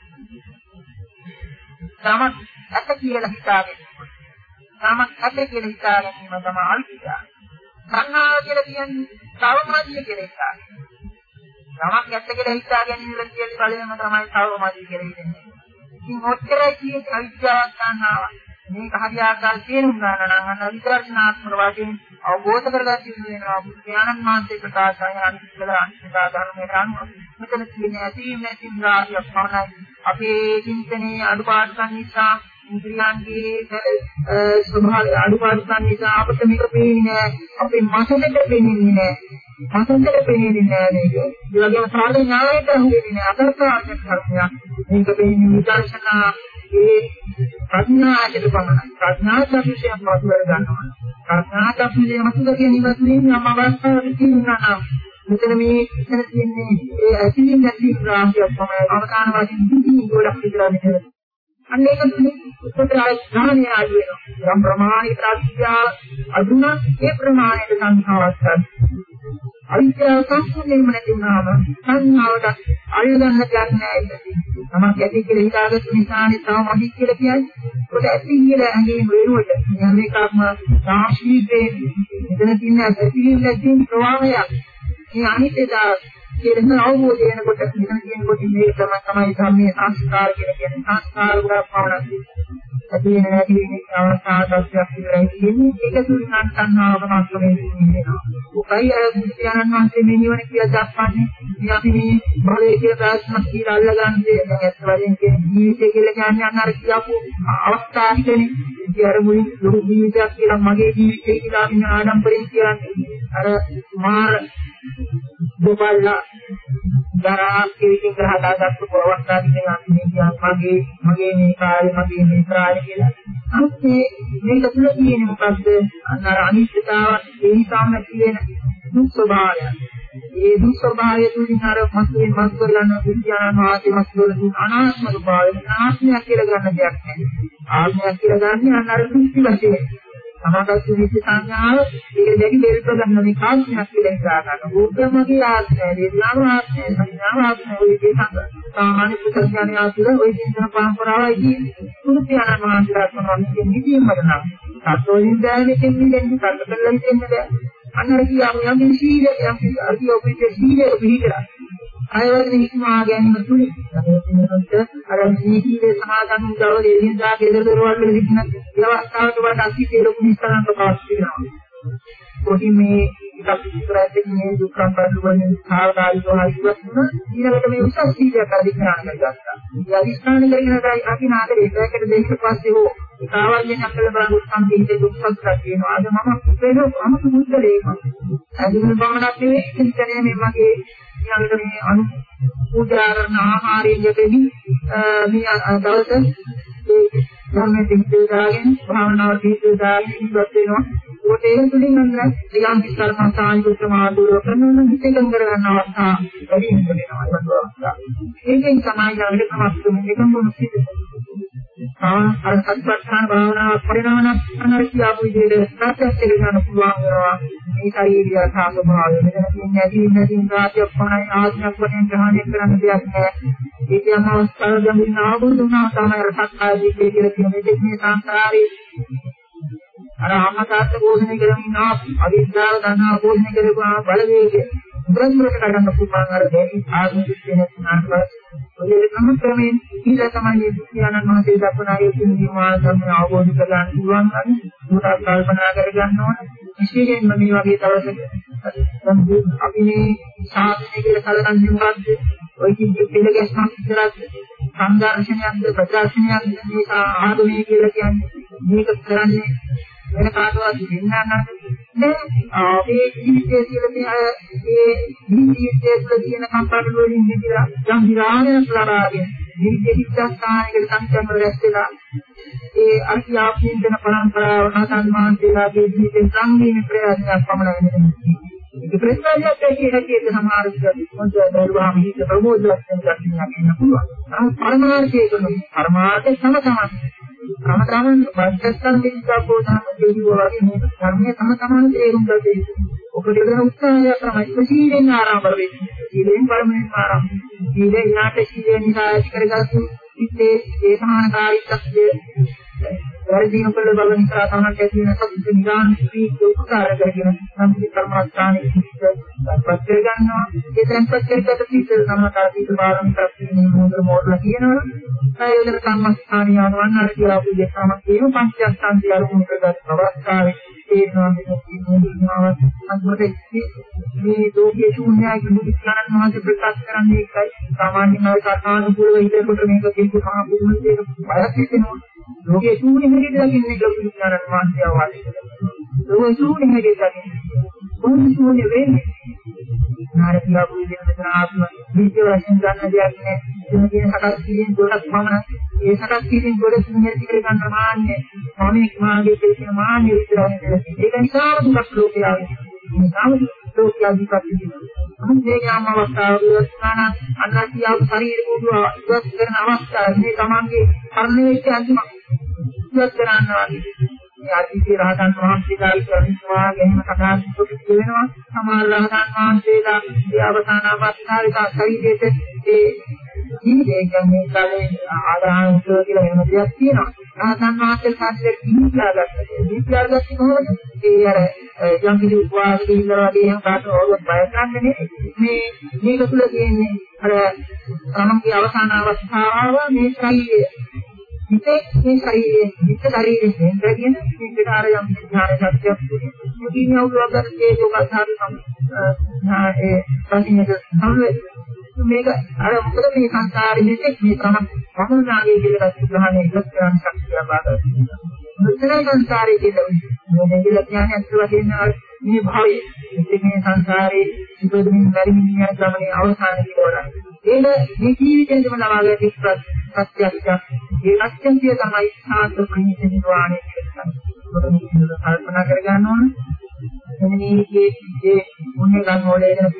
තමක් ඇත කියලා හිතාගෙන තමක් ඇත කියලා හිතාගෙන ඉන්න තමයි අවිද්‍යාව. සංහාව කියලා කියන්නේ තවමදිය කියලා හිතාගෙන. තමක් ඇත්ත කියලා හිතාගෙන ඉන්න කියන ඵලයම තමයි තවමදිය කියලා හිතන්නේ. ඉතින් ඔච්චරයි කියන්නේ අවිද්‍යාව සංහාව. මේක හරියාකාර තේරුම් ගන්න නම් අන්න විදර්ශනාත්මක වශයෙන් අවබෝධ කරගන්න වෙනවා. ඥානන් මාන්තේ ප්‍රකාශය අනිත්‍යල අනිත්‍යතා ධර්මයට අනුව මෙතන තියෙන ඇතීම් නැතිම් රාශියක් පමණයි. අපේ චින්තනයේ අඩුපාඩුකම් නිසා ඉන්ද්‍රියන්ගේ ස්වභාවය අඩුපාඩුකම් නිසා අපිට මේක පේන්නේ නැහැ. අපේ මනසට පේන්නේ නැහැ. මනසට පේන්නේ නැහැ මේක. ඒ වගේම සාධන ඥානයට හුවෙන්නේ නැහැ. අතරකාරයක් කරනවා. මේක පේන්නේ විදර්ශනා ඒ ප්‍රඥාට පමණයි. ප්‍රඥා චක්ෂුෂයක් වතුර ගන්නවා. ප්‍රඥා චක්ෂුෂය මතුද කියන ඉවතුලින් යම් අවස්ථාවක තියෙනවා. මෙතන මේ ඉතන තියෙන්නේ ඒ ඇතිලින් නැති රාශියක් තමයි. අවකාන වශයෙන් දිවි ගොඩක් විතරයි මෙතන. අන්න ඒක උත්තරයි ඥානය ආදිනවා. යම් ප්‍රමාණික ප්‍රත්‍යාව අදුනා ඒ ප්‍රමාණයට සංඛාවක් ගන්න. අවිද්‍යාව සම්පූර්ණයෙන්ම නැති වුණාම සංඛාවට අල්ලගන්න ගන්න නැහැ. තමක් ඇති කියලා හිතාගත්ත නිසානේ තව මදි කියලා කියන්නේ. ඔකට ඇති කියලා ඇඟේ වෙනුවට මේකක්ම සාක්ෂීතේ මෙතන තියෙන ඇතිලින් නැති ප්‍රවාහයක්. මේ අනිත්‍යතාව කියන අවබෝධය වෙනකොට මෙතන කියනකොට මේක තමයි තමයි ධර්මයේ සංස්කාර කියලා කියන්නේ. සංස්කාර ගොඩක් පවණක් ඇති වෙන නැති වෙන අවස්ථාවක් කියලා කියන්නේ. ඒක තුලින් සංහාවකම අස්වැන්නේ වෙනවා. උකයි අර බුද්ධයන්න් වහන්සේ මේ නිවන කියලා දක්වන්නේ. මේ අපි මේ බලයේ කියලා ප්‍රාස්මක් කියලා අල්ලගන්නේ දැන් ඇත්ත වශයෙන් කියන්නේ ජීවිතය කියලා කියන්නේ අන්න අර කියපු අවස්ථාවකනේ. ඉතින් අර මුලින් ලොකු ජීවිතයක් කියලා මගේ ජීවිතය කියලා අපි ආඩම්බරෙන් කියන්නේ. අර මාර දුබල්ලා දරා කීකින් ග්‍රහදාගත්තු අවස්ථාවකින් අපි කියන්නේ මගේ මගේ මේ කාලේ මගේ මේ කාලේ කියලා. අනිත් මේක තුල තියෙන මොකද්ද? අන්න අර අනිත්‍යතාව ඒ නිසාම තියෙන දුක් ස්වභාවය. ඒ දුස්වභාවය තුලින් අර මස්යෙන් මස් කරගන්න විද්‍යාන වාදී මස් වල අනාත්ම ස්වභාවය ආත්මයක් කියලා ගන්න දෙයක් නැහැ. ආත්මයක් කියලා ගන්න අන්න අර දෘෂ්ටි වශයෙන්. සමාගත විද්‍ය සංඥාව ඒක දෙවි දෙල්ප ගන්න මේ කාර්යයක් කියලා හිතා ගන්න. බුද්ධමගේ ආත්මය, වේදනාව ආත්මය, සංඥාව ආත්මය ඔය දෙක සාමාන්‍ය පුතඥානය ආතුර ඔය චින්තන පරම්පරාවයි කියන්නේ. සුදුපියාණන් වහන්සේලා කරනවා නිදීම කරනවා. සත්වෝදින් දැනෙන්නේ දෙන්නේ කල්පකල්ලන් දෙන්නේ බෑ. අන්නර කියමු යම් සීල යම් අදී ඔබේ සීලය පිළිකරා. අයවදින හික්මා ගැනීම තුලින් ඒකට අර සීලයේ සමාදන් වූ දෙවියන්දා කෙදර දරවල් වල සිටින අවස්ථාවට වඩා අසීතේ ලොකු නිස්සාරංග පාස් වෙනවා. කොහි මේ එකක් ඉස්සරහින් මේ දුක්ඛම් පරිවර්තන සාවකාලිකව හරිවත් වුණා ඊළඟට මේ උසස් සීලයක් අධිඥාන කරගත්තා. ඒ අධිෂ්ඨාන කරගෙනයි අපි නාදේ ඒකට දෙන්න පස්සේ හෝ ඒකාවර්යෙන් අපල බලන සම්පීඩේ දුක්ඛක් කියනවා. අද මම වෙනෝ අමුතු මුද්දලේක. අදින බවණක් නෙවෙයි චින්තනය මේ වගේ ඊළඟට මේ අනු පූජා කරන ආහාරයේදී මේ දවස ඒ ධර්මයේ දිහේ දාගෙන භාවනාව දිහේ දාගෙන ඉවත් වෙනවා. ඒකේ තුලින් නම් ඊළඟ විස්තරම සාහිත්‍ය සමාදූර කරන හිතෙන් කරගන්න අවස්ථා වැඩි වෙනවා. ඒකෙන් තමයි ළඟට තමයි එකම මොනසිද අර සත්‍යස්ථාන භාවනාව පරිණාමන අනර්ථය ආපු විදිහට ප්‍රත්‍යක්ෂ කරගන්න පුළුවන් වෙනවා. මේ ශරීරය සාස්වභාවය මෙතන කියන්නේ ඇති නැති රාජ්‍යයක් පණයි ආත්මයක් වශයෙන් ග්‍රහණය කරන්න දෙයක් නැහැ. ඒකම අවස්ථාව ගැඹුරින් ආවුණා තමයි අර සත්‍යයදී කියලා කියන දෙයක් මේ සංසාරේ අර අමතාත් පෝෂණය කරමින් ආ අවිද්‍යාව දන්නා පෝෂණය කරපුවා බලවේගය බුදුරජාණන් කඩන්න පුළුවන් අර දෙවි ආගමික වෙන නාමපත් ඔය එකම ක්‍රමයෙන් ඊළඟ තමයි විද්‍යානන් මහසේ දක්වනායේ නිර්මාණ ධර්ම අවබෝධ කරගන්න පුළුවන් නම් උකට කල්පනා කරගන්න ඕන විශේෂයෙන්ම මේ වගේ දවසක අපි මේ සාධනය කියලා කලකන්නේ මොකද්ද ඔය කිව්ව පිළිගැස්මක් විතරක් සංදර්ශනයක්ද ප්‍රකාශනයක්ද මේ ආධුනික කියලා කියන්නේ මේක කරන්නේ වෙන කාටවත් දෙන්නා නැහැ. ඒ ජීවිතයේ කියලා ඒ ජීවිතයේ තුළ තියෙන කම්පාණ වලින් නිදිලා යම් විරාමයක් ලබාගෙන ජීවිතයේ ඉස්සස්ථානයකට සංකම්ම රැස් වෙලා ඒ අර්ථාපින් දෙන පරම්පරාව නැතන් මහන්සියලාගේ ජීවිතේ සංගීන ප්‍රයත්නයක් පමණ වෙනවා. ඒක ප්‍රතිපදියක් ඇහිහැකියට සමහර විට මොකද දරුවා මිහිත ප්‍රමෝදයෙන් දක්වන්න කියන්න පුළුවන්. අර පරමාර්ථයේ කරන පරමාර්ථය සම තමයි. තම තමන් වර්ධස්තන් දෙවිතා පොතම දෙවියෝ වගේ මේ ධර්මයේ තම තමන් තේරුම් ගන්න. ඔබට දෙන උත්සාහය තමයි සීලෙන් ආරම්භ වෙන්නේ. සීලෙන් පරමයෙන් ආරම්භ. සීලෙන් නාට සීලෙන් නිසායි කරගත්තු ඉතේ ඒ සමානකාරීත්වය වර්ධින කළ බව නිසා තමයි ඇති වෙන සත්‍ය නිදාන ස්පීක් උත්සාහ කරගෙන සම්පූර්ණ කර්මස්ථානයේ පත් කර ගන්නවා. ඒ දැන්පත් කරගත සීල සමානකාරීත්ව බාරම් ප්‍රතිනේ මොඳ මොඩලා කියනවා. ආයතන කර්මස්ථානිය යනවන් අර කියලා අපි දෙකම කියන පංචස්කන්ධය අරමුණු කරගත් අවස්ථාවේ තේරෙනවා මේක අන්තිමට මේ දෝෂයේ ශූන්‍යයි කියන විස්තරණ මහත් ප්‍රකාශ කරන්නේ ඒකයි. සාමාන්‍යම කර්මානුකූලව හිතේකොට මේක කිසි මහා බුදුන්ගේ බයක් හිතෙනවා. ලෝකයේ ශූන්‍ය හැටියට දකින්නේ ගෞරවඥාන මාත්‍යාව වාදී. ලෝකයේ ශූන්‍ය හැටියට දකින්නේ. කොහොමද ශූන්‍ය වෙන්නේ? නාරකීය බුදුන් ආත්ම විද්‍ය වශයෙන් ගන්න දෙයක් නෑ. එතන කියන සකස් කිරීම ගොඩක් පමණ. ඒ සකස් කිරීම ගොඩ සිංහල කිර ගන්න මාන්නේ. මම මාගේ කියන මාන්නේ විතරයි. ඒක නිසා දුක් ලෝකයේ ආවේ. මේ සාම ලෝකයේ අධිපති අනුදේ යාම අවස්ථාවල ස්නාන අන්නාතිය ශරීර කෝඩුව ඉවත් කරන අවස්ථාවේ මේ තමන්ගේ කර්ණයේ වෙච්ච අන්තිම ඉවත් කරනවා. මේ අතිශය රහතන් වහන්සේලා කරනවා ගැනීම කතා කොට වෙනවා. සමහර රහතන් වහන්සේලා ඒ අවසාන අවස්ථාවේ ශරීරයේ ඒ ජීවිතය කියන්නේ කාලේ ආදාහන කියලා වෙන දෙයක් තියෙනවා. රහතන් වහන්සේලා සාධ්‍යයක් කිහිපයක් දීප්ලාගත් කොහොමද? ඒ අර යම් කිසි උපවාසයේ ඉඳලා වගේ එහෙම කාටවත් බය ගන්න නෙමෙයි. මේ මේක තුල තියෙන්නේ අර තමන්ගේ අවසාන අවස්ථාව මේ ශරීරය. හිතේ මේ ශරීරයේ හිත ශරීරයේ කියන මේකට අර යම් ඥාන සත්‍යයක් තියෙනවා. මුදින් අවුලකට ඒ යෝගාසාරි සම් ඒ සංහිඳ සම්වේ මේක අර මොකද මේ සංසාරයේ මේ තමයි වමනාගේ කියලා ග්‍රහණය ඉවත් කරන්න ශක්තිය ලබා ගන්නවා. මුත්‍රා සංසාරයේ කියලා මේ දෙවිල ඥානය අත්දැක ගන්න මේ භාවයේ මේ සංසාරයේ ඉපදෙමින් මැරෙමින් යන ගමනේ අවසාන කියලා. ඒක මේ ජීවිතේදම ලබාගත් ප්‍රත්‍යක්ෂ ඒ අත්‍යන්තය තමයි සාන්ත ප්‍රණීත නිර්වාණය කියලා. මොකද කල්පනා කර ගන්න ඕන. එන්නේ මේ මේ මුන්නේ ගන්න ඕනේ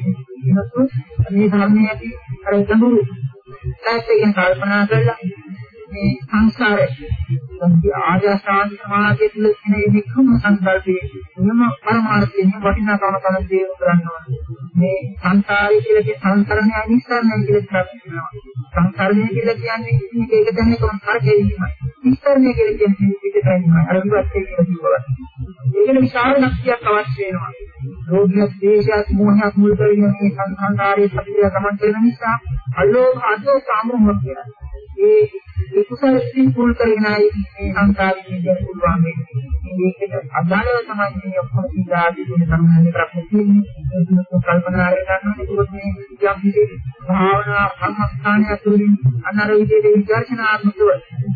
කියනකොට මේ ධර්මයේ ඇති අර ගැඹුරු පැත්තකින් කල්පනා කරලා මේ සංසාරේ සම්පි ආජාසාන සමාජයේ තුල තියෙන එකම සංකල්පයේ නියම පරමාර්ථයෙන් වටිනාකම තමයි දේව කරන්නේ. මේ සංසාරය කියලා කිය සංසරණය අනිස්සරණය කියලා කියනවා. සංසරණය කියලා කියන්නේ මේක දැනන කොහොම කරගෙනීමයි. නිස්සරණය කියලා කියන්නේ පිටකැනීමයි. අර විවස්තේ කියලා කිව්වා. ඒකේ විශාල ශක්තියක් අවශ්‍ය වෙනවා. රෝගියක් දේශයක් මොහයක් මුල් කරගෙන මේ සංසාරයේ සත්‍යය ගමන් කරන නිසා අලෝභ අදෝ කාමෝහ කියලා. ඒ ඒ කුසල සිත් පුල් කරගෙනයි මේ සංසාරයේ ඉඳන් පුළුවන් වෙන්නේ. මේකට අදාළව තමයි මේ ඔක්කොම සීලාදී කියන සම්බන්ධ කරන්නේ. ඒක කල්පනා කරගන්න ඕනේ මේ යම් කිසි භාවනා සම්ස්ථානය තුළින් අන්නර විදිහේ විචාරණාත්මකව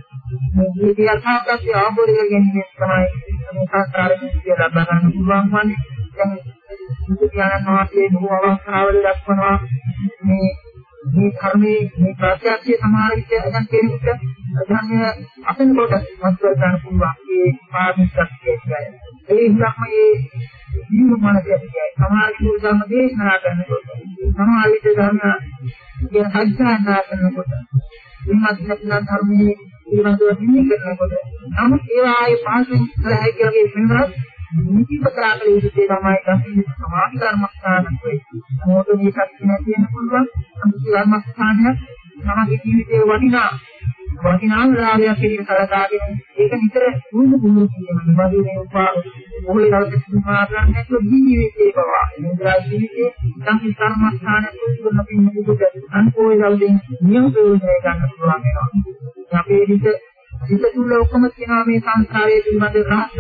මේ විද්‍යාත්මක අවබෝධ කරගැනීම තමයි මේ සංස්කාරයෙන් කියලා ලබා ගන්න පුළුවන් වන්නේ. දැන් විද්‍යාඥයන් වහන්සේ බොහෝ අවස්ථාවල දක්වනවා මේ මේ කර්මයේ මේ ප්‍රත්‍යක්ෂයේ සමාන විදිහ අදන් කෙනෙකුට ධර්මය අසනකොට මතක ගන්න පුළුවන්. ඒ පාරමිතක්කේ කියයි. ඒ හින්දාම මේ ජීවමානකයේ සමාජ ධර්ම දේශනා කරනකොට සමාජ ධර්ම කියන අධ්‍යයනා කරනකොට විමත් නැත්නම් ධර්මයේ ඊළඟට නිමි කරනකොට නමුත් ඒවා ආයේ පාසෙන් කරහැයි කියලාගේ වෙනවත් නිතිපතා කළ යුතු දේ තමයි තමයි සමාධි ධර්මස්ථානක් වෙන්නේ. මොකද මේ ශක්තිය නැති වෙන පුළුවන් සමාධි ධර්මස්ථානයක් සමාධි ජීවිතයේ වටිනා වටිනා රාගයක් කියන සලකාගෙන ඒක නිතර වුණු වුණු කියනවා. මේ උපා මොහොලේ දවස් තුනක් නැතුව ජීවිතේ පවා ඉන්ද්‍රා ජීවිතේ සම්පූර්ණ ධර්මස්ථානයක් තුන පින්නකට අන්කෝේ දවසේ නියම ප්‍රයෝජනය ගන්න පුළුවන් වෙනවා. අපේ හිත හිත තුල ඔක්කොම තියෙනවා මේ සංස්කාරයේ පිළිබඳ රහස.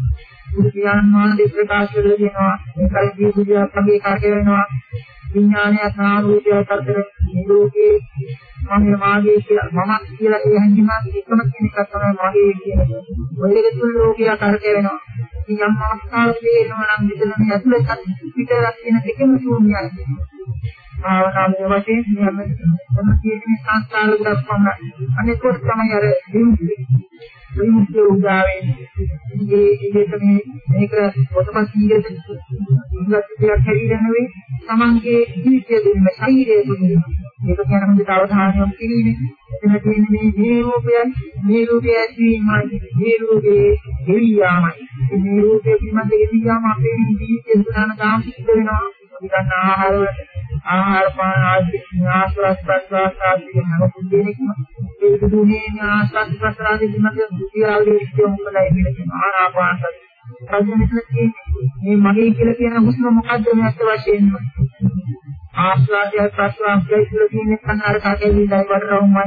විඥාන මානසික ප්‍රකාශ කරලා දෙනවා. මේකයි ජීවිතයක් වගේ කාර්ය වෙනවා. විඥානයක් නාම රූපයක් අතර මේ ලෝකේ මම මාගේ කියලා මම කියලා ඒ හැඟීම එකම කෙනෙක් තමයි මගේ කියන්නේ. ඔය දෙක තුන ලෝකයක් කාර්ය වෙනවා. ඉතින් යම් අවස්ථාවක වෙනවා නම් මෙතන මේ ඇතුළත පිටරක් කියන දෙකම ශූන්‍යයි. ආවනාමයේ වශයෙන් නියම තම කියන්නේ සංස්කාර ගොඩක් පමණ අනිකෝට තමයි අර විමුක්තිය විමුක්තිය උදාවේ මේ ඉන්නේ මේක පොතපත් කීයද ඉංග්‍රීසියක් හැදීලා නෙවෙයි තමන්ගේ ජීවිතය දෙන්න ශරීරය දෙන්න මේක කියන හොඳට අවධානය යොමු කිරීමේ එතන තියෙන්නේ මේ රූපයන් මේ රූපය ඇතිවීමයි මේ රූපේ දෙවියාමයි මේ රූපේ පිළිබඳ දෙවියාම අපේ ජීවිතේ සුදාන ගාම සිද්ධ වෙනවා ඉතින් ආහාර ආහාර පාන ආදී ආශ්‍රස් ප්‍රස්වාස ආදී නමුත් දෙනෙක්ම ඒක දුන්නේ ආශ්‍රස් ප්‍රස්වාස ආදී මත දුතියාවලි විශ්ව මොකදයි කියන ආනාපාන සති ප්‍රඥානිකේ මේ මගේ කියලා කියන හුස්ම මොකද්ද මේ අත් වශයෙන් ආශ්වාසය ප්‍රස්වාසය කියලා කියන්නේ කන්නාර කාටේ විඳයි වඩරවුමයි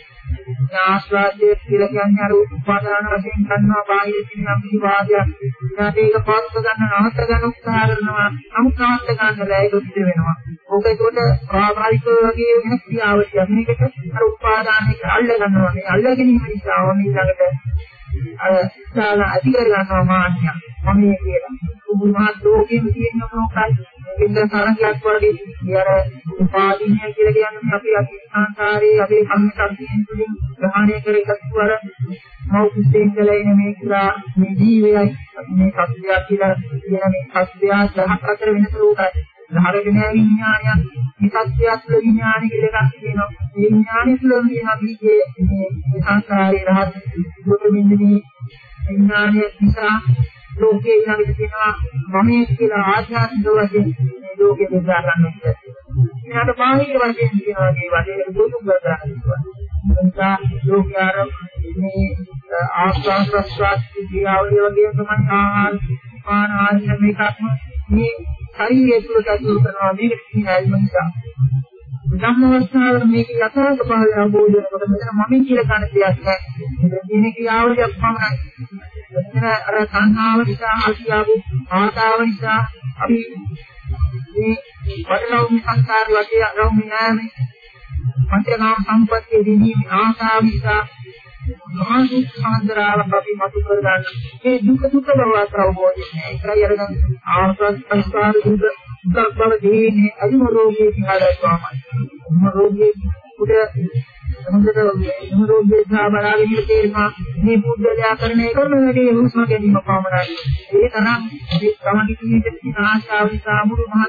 ආශ්වාසය කියලා කියන්නේ අර උපාදාන වශයෙන් ගන්නවා බාහිර තියෙන අපි වාදයක් ඊට ඒක පාස්ස ගන්න නවත්ත ගන්න උත්සාහ කරනවා නමුත් නවත්ත ගන්න බැහැ ඒක පිට වෙනවා ඕක ඒකට ස්වාභාවික වගේ වෙන ක්‍රියාවලියක් මේකට අර උපාදානයක අල්ල ගන්නවා මේ අල්ල ගැනීම නිසා වම ඊළඟට අර සාල අධිකර ගන්නවා මාන්නය මම කියලා උපමාත් ලෝකෙම තියෙන මොකක්ද ඉන්න තරංගයක් වගේ ඉතින් උපාදීනය කියලා කියන්නේ අපි අපි සංසාරේ අපේ කම්මකම් තුළින් ග්‍රහණය කර එකතු වල මෞඛ්‍යයෙන් ගලයින මේ කියලා මේ ජීවයයි මේ සත්‍යය කියලා කියන මේ සත්‍යය දහස් අතර වෙනස උකයි ධාරගෙන විඥානයක් මේ සත්‍යය තුළ විඥානය කියලා එකක් තියෙනවා මේ විඥානය තුළ තියෙන අපිගේ මේ සංසාරේ රහස් දුකමින්දී විඥානය නිසා ලෝකේ ඊළඟට තියෙනවා මම කියලා ආධ්‍යාත්මික වශයෙන් මේ ලෝකෙ බෙදා ගන්නවා. ඊළඟට බාහිර වශයෙන් තියෙනවා මේ වශයෙන් දුක ගන්නවා. එනිසා ලෝකයාර මේ ආස්වාද ප්‍රසවාස ක්‍රියාවලිය වගේ තමයි ආහාර පාන ආදී මේකක්ම මේ ශරීරය තුළ කටයුතු කරනවා මේක තියෙන නිසා. ධම්මවස්ථාවල මේක යථාර්ථ පහළ අවබෝධ වෙනකොට මෙතන මම කියලා ගන්න දෙයක් නැහැ. මේ ක්‍රියාවලියක් පමණයි. එතන අර සංහාව නිසා ආශියාවු ආතාව නිසා අපි මේ වඩලව් සංස්කාර වගේ අරමුණ නෑනේ පංචකාම සම්පත්තිය දෙනීමේ ආශාව නිසා මහා සාන්දරාවක් අපි මතු කර ගන්න මේ දුක දුක බව අවබෝධය නෑ ඒකයි අරගෙන ආශාව සංස්කාර දුක දුක් බව දෙන්නේ අදිම රෝගී සිහාරයවාමයි අදිම රෝගී උඩ සමුදේ රෝගී සාබරාගෙන තේරෙනවා මේ බුද්ධලයා කරන එකම වැඩේ හුස්ම ගැනීම පමණයි ඒ තරම් මේ තමයි ජීවිතේ තියෙන ආශාව නිසා මුළු මහත්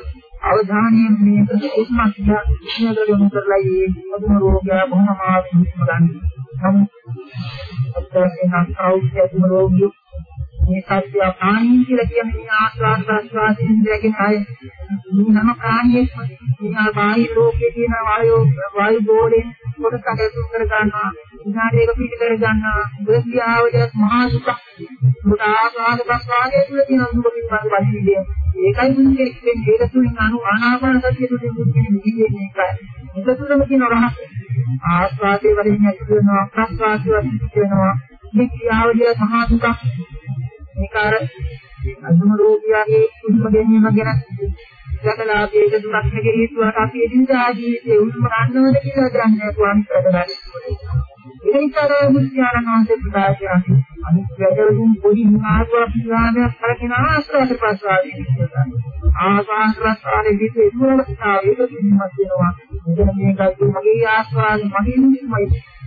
අවධානයෙන් මේක උස්මත් නියතකම කරලා ඒ අදුම රෝගය බොහොම මාත්‍රික ගන්න. නමුත් අපේ ආස්වාදයේ අදුම රෝගිය මේ සත්‍ය ප්‍රාණීන් කියලා කියන්නේ මේ ආස්වාද ප්‍රස්වාද ඉන්ද්‍රියකින් ආය මේ නම ප්‍රාණියෙක් මේ බාහිර ලෝකයේ තියෙන වායු වායු ගෝලයෙන් කොටසක් ඇතුල් කර ගන්නවා විනාඩයක පිට කර ගන්නවා බුද්ධියාවද මහා සුඛ මුත ආස්වාද ප්‍රස්වාදයේ තුල තියෙන උඹකින් පරිවිදය ඒකයි මුන්නේ කියන්නේ ඒක තුලින් අනු ආනාපාන සතිය තුලින් මුන්නේ නිදීන්නේ ඒකයි ඒක තුලම තියෙන රහස ආස්වාදයේ වලින් ඇති වෙනවා ප්‍රස්වාදයේ ඇති වෙනවා මේ ක්‍රියාවලිය මහා සුඛ ඒකාර අදුම රෝගියාගේ උස්ම ගැනීම ගැන දැකලා අපි ඒක දුක් නැගෙහිතුවට අපි එදිනදා ජීවිතේ උස්ම ගන්නවද කියලා දන්නේ කොහොමද කරන්නේ. ඒ නිසා මුත්‍යාරණවන්ත ප්‍රකාශයන් අනිත් වැඩවලින් පොඩි මාර්ගයක් පිළිගන්නක් කරගෙන ආස්වාද ප්‍රසාරයෙන් ඉස්සරහට. ආස්වාද ප්‍රසාරයේ විදිහේ දුරස්ථා ඒක පිළිමත් වෙනවා. මෙතන මේකත් මගේ ආස්වාද මගේ නිමයි.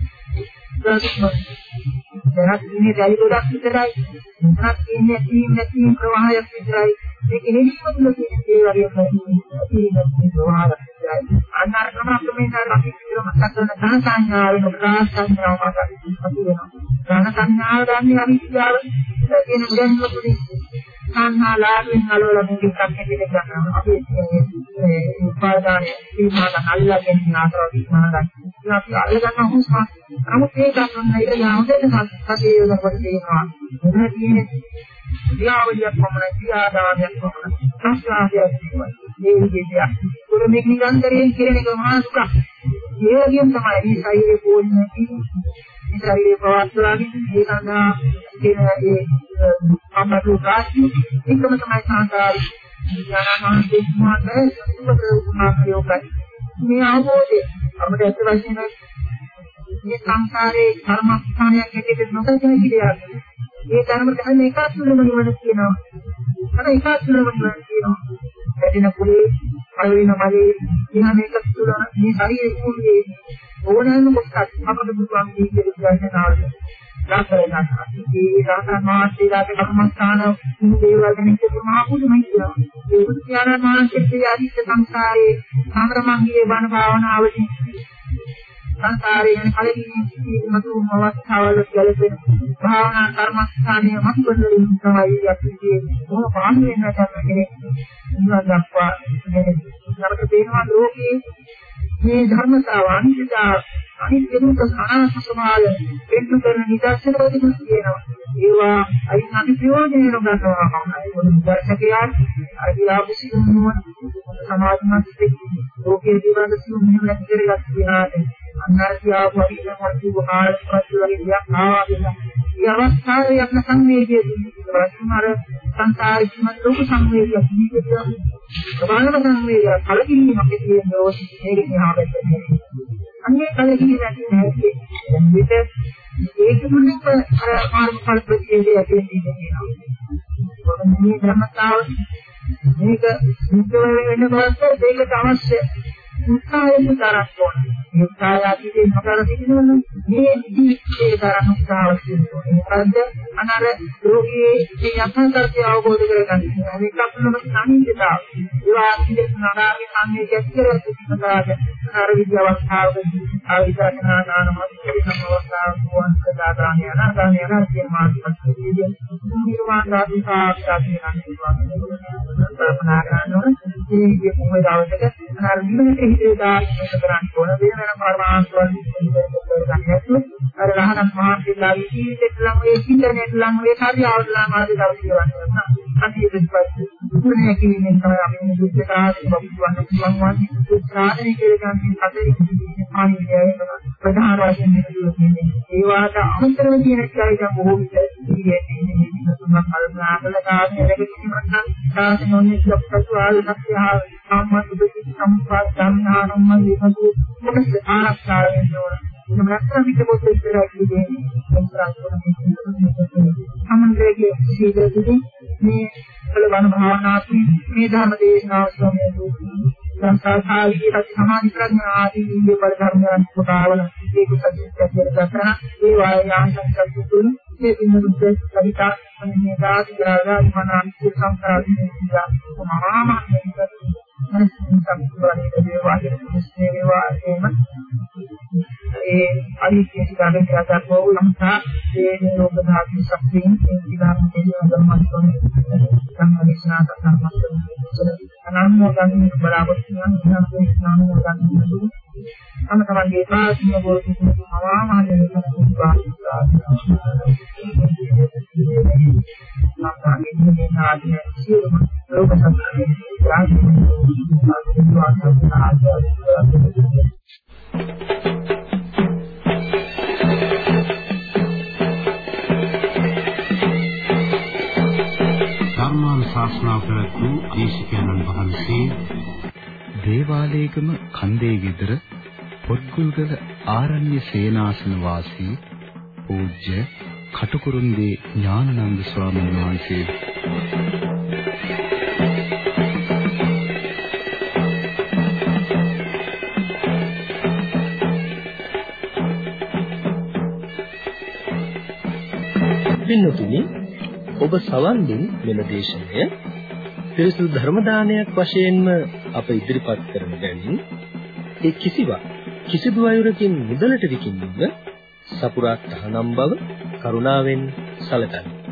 දැනත් ඉන්නේ දැලි ගොඩක් විතරයි. මොනක් ඉන්නේ තීම් නැතිම් ප්‍රවාහයක් විතරයි. මේක හෙලිපොතුල තියෙන ඒ වගේ ප්‍රතිපදින ප්‍රවාහයක් විතරයි. අන්නාර ක්‍රමයෙන් අපි කියන මතක කරන ධන සංඥාවෙන් ප්‍රකාශ සංඥාව අපි වෙනවා. ධන සංඥාව ගන්නේ අවිද්‍යාව කියන දැනුමතුනි. සංහාලාවෙන් අලවල මුලින් කක්කෙට ගන්නවා. අපි මේ උපාදානයේ සීමාව අල්ලගෙන නාතරව ඉන්නවා. අපි අල්ලගන්න හුස්ම නමුත් ඒක ගන්න එක යහොදට සතිය යොදනකොට තියෙනවා. මොන තියෙන්නේ ක්‍රියාවලියක් පමණයි ක්‍රියාදාමයක් පමණයි සංස්කාරයක් තියෙනවා. මේ විදිහට උඩ මේක නිරන්තරයෙන් කෙරෙන එක මහා සුඛ. ඒ වගේම තමයි මේ ශරීරේ පෝෂණය කිරීම. මේ ශරීරේ පවත්වාගෙන මේ සඳහා කියන ඒ අපතු රාශි එකම තමයි සංස්කාරය. ඥානමාන දෙස්මාතේ සුබත උපමාකයෝකයි. මේ ආභෝධය අපිට ඇත්ත වශයෙන්ම මේ සංසාරේ කර්මස්ථානයක් හැටියට නොකරගෙන ඉඳියක්. මේ ධර්ම ධර්ම එකක් තුළම නිවන කියනවා. අර එකක් තුළම නිවන කියනවා. ඇදින කුලේ පළවෙනි මලේ කියන එකක් තුළ මේ ශරීරයේ කුලේ ඕනෑම කොටසක් අපිට පුළුවන් දීකේ ගන්නනාවද. දාසරණක්. මේ දාසන මාත්‍රිලාට කර්මස්ථාන දේවල් ගැන මහා පුදුමයි කියනවා. ඒ උත්‍යාන මානසික ආදිත් සංසාරේ සාමරමංගියේ බණ භාවනාවදී සංසාරයෙන් කලින් මතු අවස්ථාවල ගැලපෙන භාවනා කර්මස්ථානීය මතුවෙන තමයි අපි කියන්නේ. මොන පාන වෙනවද කෙනෙක් ඉන්නවක්වා නරක තේනවා ලෝකයේ මේ ධර්මතාව අනිත්‍යතා අනිත්‍ය දුක අනාත්ම ස්වභාවය පෙන්වන කරන නිදර්ශනවලින් කියනවා. ඒවා අයින් අපි ප්‍රයෝජනෙ නොගන්නවා. මොන දර්ශකයන් අරියාවසිනුම සමාධිමත් ලෝකයේ ජීවන සිවුම් නැති කරලා කියනානේ අන්නර්තියා වගේ මොකද වහාල් පස්වගේ දෙයක් ආවා. ඒ අවස්ථාවේ අපේ සංවේගයේ වස්තුමර සංකාරිකම ලෝක සංවේගය පිළිබඳව ප්‍රමාණම සංවේගය කලකිරීමක් කියන්නේ ඕක මේකේ නිහාවෙන්නේ. අන්නේ කලකිරීම නැති නැති විට ඒක මුලින්ම අර මාර්ග ඵල ප්‍රතිේදයේ ඇති වෙනවා. මේ ධර්මතාව මේක සිද්ධ වෙන බවට දෙයකට අවශ්‍ය උත්සාහයෙන් තරක් ඕන. මේ උත්සාහයදී මොකද තියෙනවනේ මේ ජීවිතේ තරම් උත්සාහයක් තියෙනවා. ඒකද අනර රෝගී මේ යථාර්ථය අවබෝධ කරගන්න. මේක අපලම සානිද්‍යතාව. ඒවා ඉන්දස්නාගේ සම්මේයයක් කියලා සිද්ධාද අර විද්‍යාවස්ථාවකදී ආවිදානාන මස්තරි සමවස්ථාව වුවන් කදාදාන යන දාන යන කියන මාර්ගපත්තිය නිර්වාණ ධාතු සාක්ෂාත්කාරයෙන් කල්පනා කරනවා. මේ කොහේ දවසක අර නිවනට හිතේ දාන්න කරන්න ඕන වෙන වෙන පරමාර්ථවල කරගන්න නැතුව අර රහතන් වහන්සේලාගේ ජීවිතේට ලඟ ඒ චින්තනයට ලඟ ඒ කාර්යවලට ලඟ ආදී දවස් කියවන්න. අපි ඉතිපත් දුන්නේ කියන්නේ තමයි අපි මේ දුක්ඛ සාධක බබුවන්න පුළුවන් වන්නේ සාධනය කියලා ගන්න හතරේ ආනියය ප්‍රධාන වශයෙන් කියන්නේ ඒ වාට අන්තරව කියන එකයි දැන් බොහෝ විට කියන්නේ මේ තුනක් කල්පනා කළා කාර්යයක කිසිමත් සාසනෝන්නේ සප්පස්වාල සත්‍යහා සම්මත සම්පාද ධර්මනානම්ම විපතු මොකද ආරක්ෂා වෙන්න ඕන. ඒක නැත්නම් පිට පොත් ඉස්සරහ කියන්නේ සම්මන්ත්‍රයේ සීලදී මේ බලවන භාවනාත්මී මේ ධර්ම දේශනාව සමයදී සංසාරාදී සමාධි ප්‍රඥා ආදී ඉන්දිය පරිධර්මයන් පුතාවල ඒක සත්‍යයෙන් දක්වන ඒ වායාම සංකල්පතුන් මේ බින්දුත් කවිතා අනිදාස් ගාගා මනාන්ති සංස්කාරී විද්‍යා මහාමානසික සම්පූර්ණ දේවා කියන දේවා එම ඒ අනිත්‍ය ස්වභාවයෙන් ආකාරව ලම්සා ඒ නිරෝධ ධාතු ශක්තියෙන් ඉදිරියට ධර්මස්තෝන සම්මනිස්නා සම්මස්තෝන අනන්‍යයන් බලාපොරොත්තු වෙන ඉස්හාමයේ ස්නානෝදන් දුරු අන්න තමන්ගේ පාස්ම ගොරකින් අවාමානයෙන් සම්පූර්ණ නැත්නම් ආදී සියලුම ලෝක සත්‍යයේ ධර්මානුශාසනා කරපු දේශිකානන් වහන්සේ දේවාලයේගම කන්දේ ගෙදර පොත්ගුල්ගල ආරණ්‍ය සේනාසන වාසී පූජ්‍ය කටුකුරුන්දී ඥානানন্দ ස්වාමීන් වහන්සේ පින්නතුනි ඔබ සවන් දුන් මෙම දේශනය පිරිසුදු ධර්ම දානයක් වශයෙන්ම අප ඉදිරිපත් කරන බැවින් ඒ කිසිවක් කිසිදු අයුරකින් මුදලට විකිණීම සපුරා තහනම් බව කරුණාවෙන් සැලකන්න.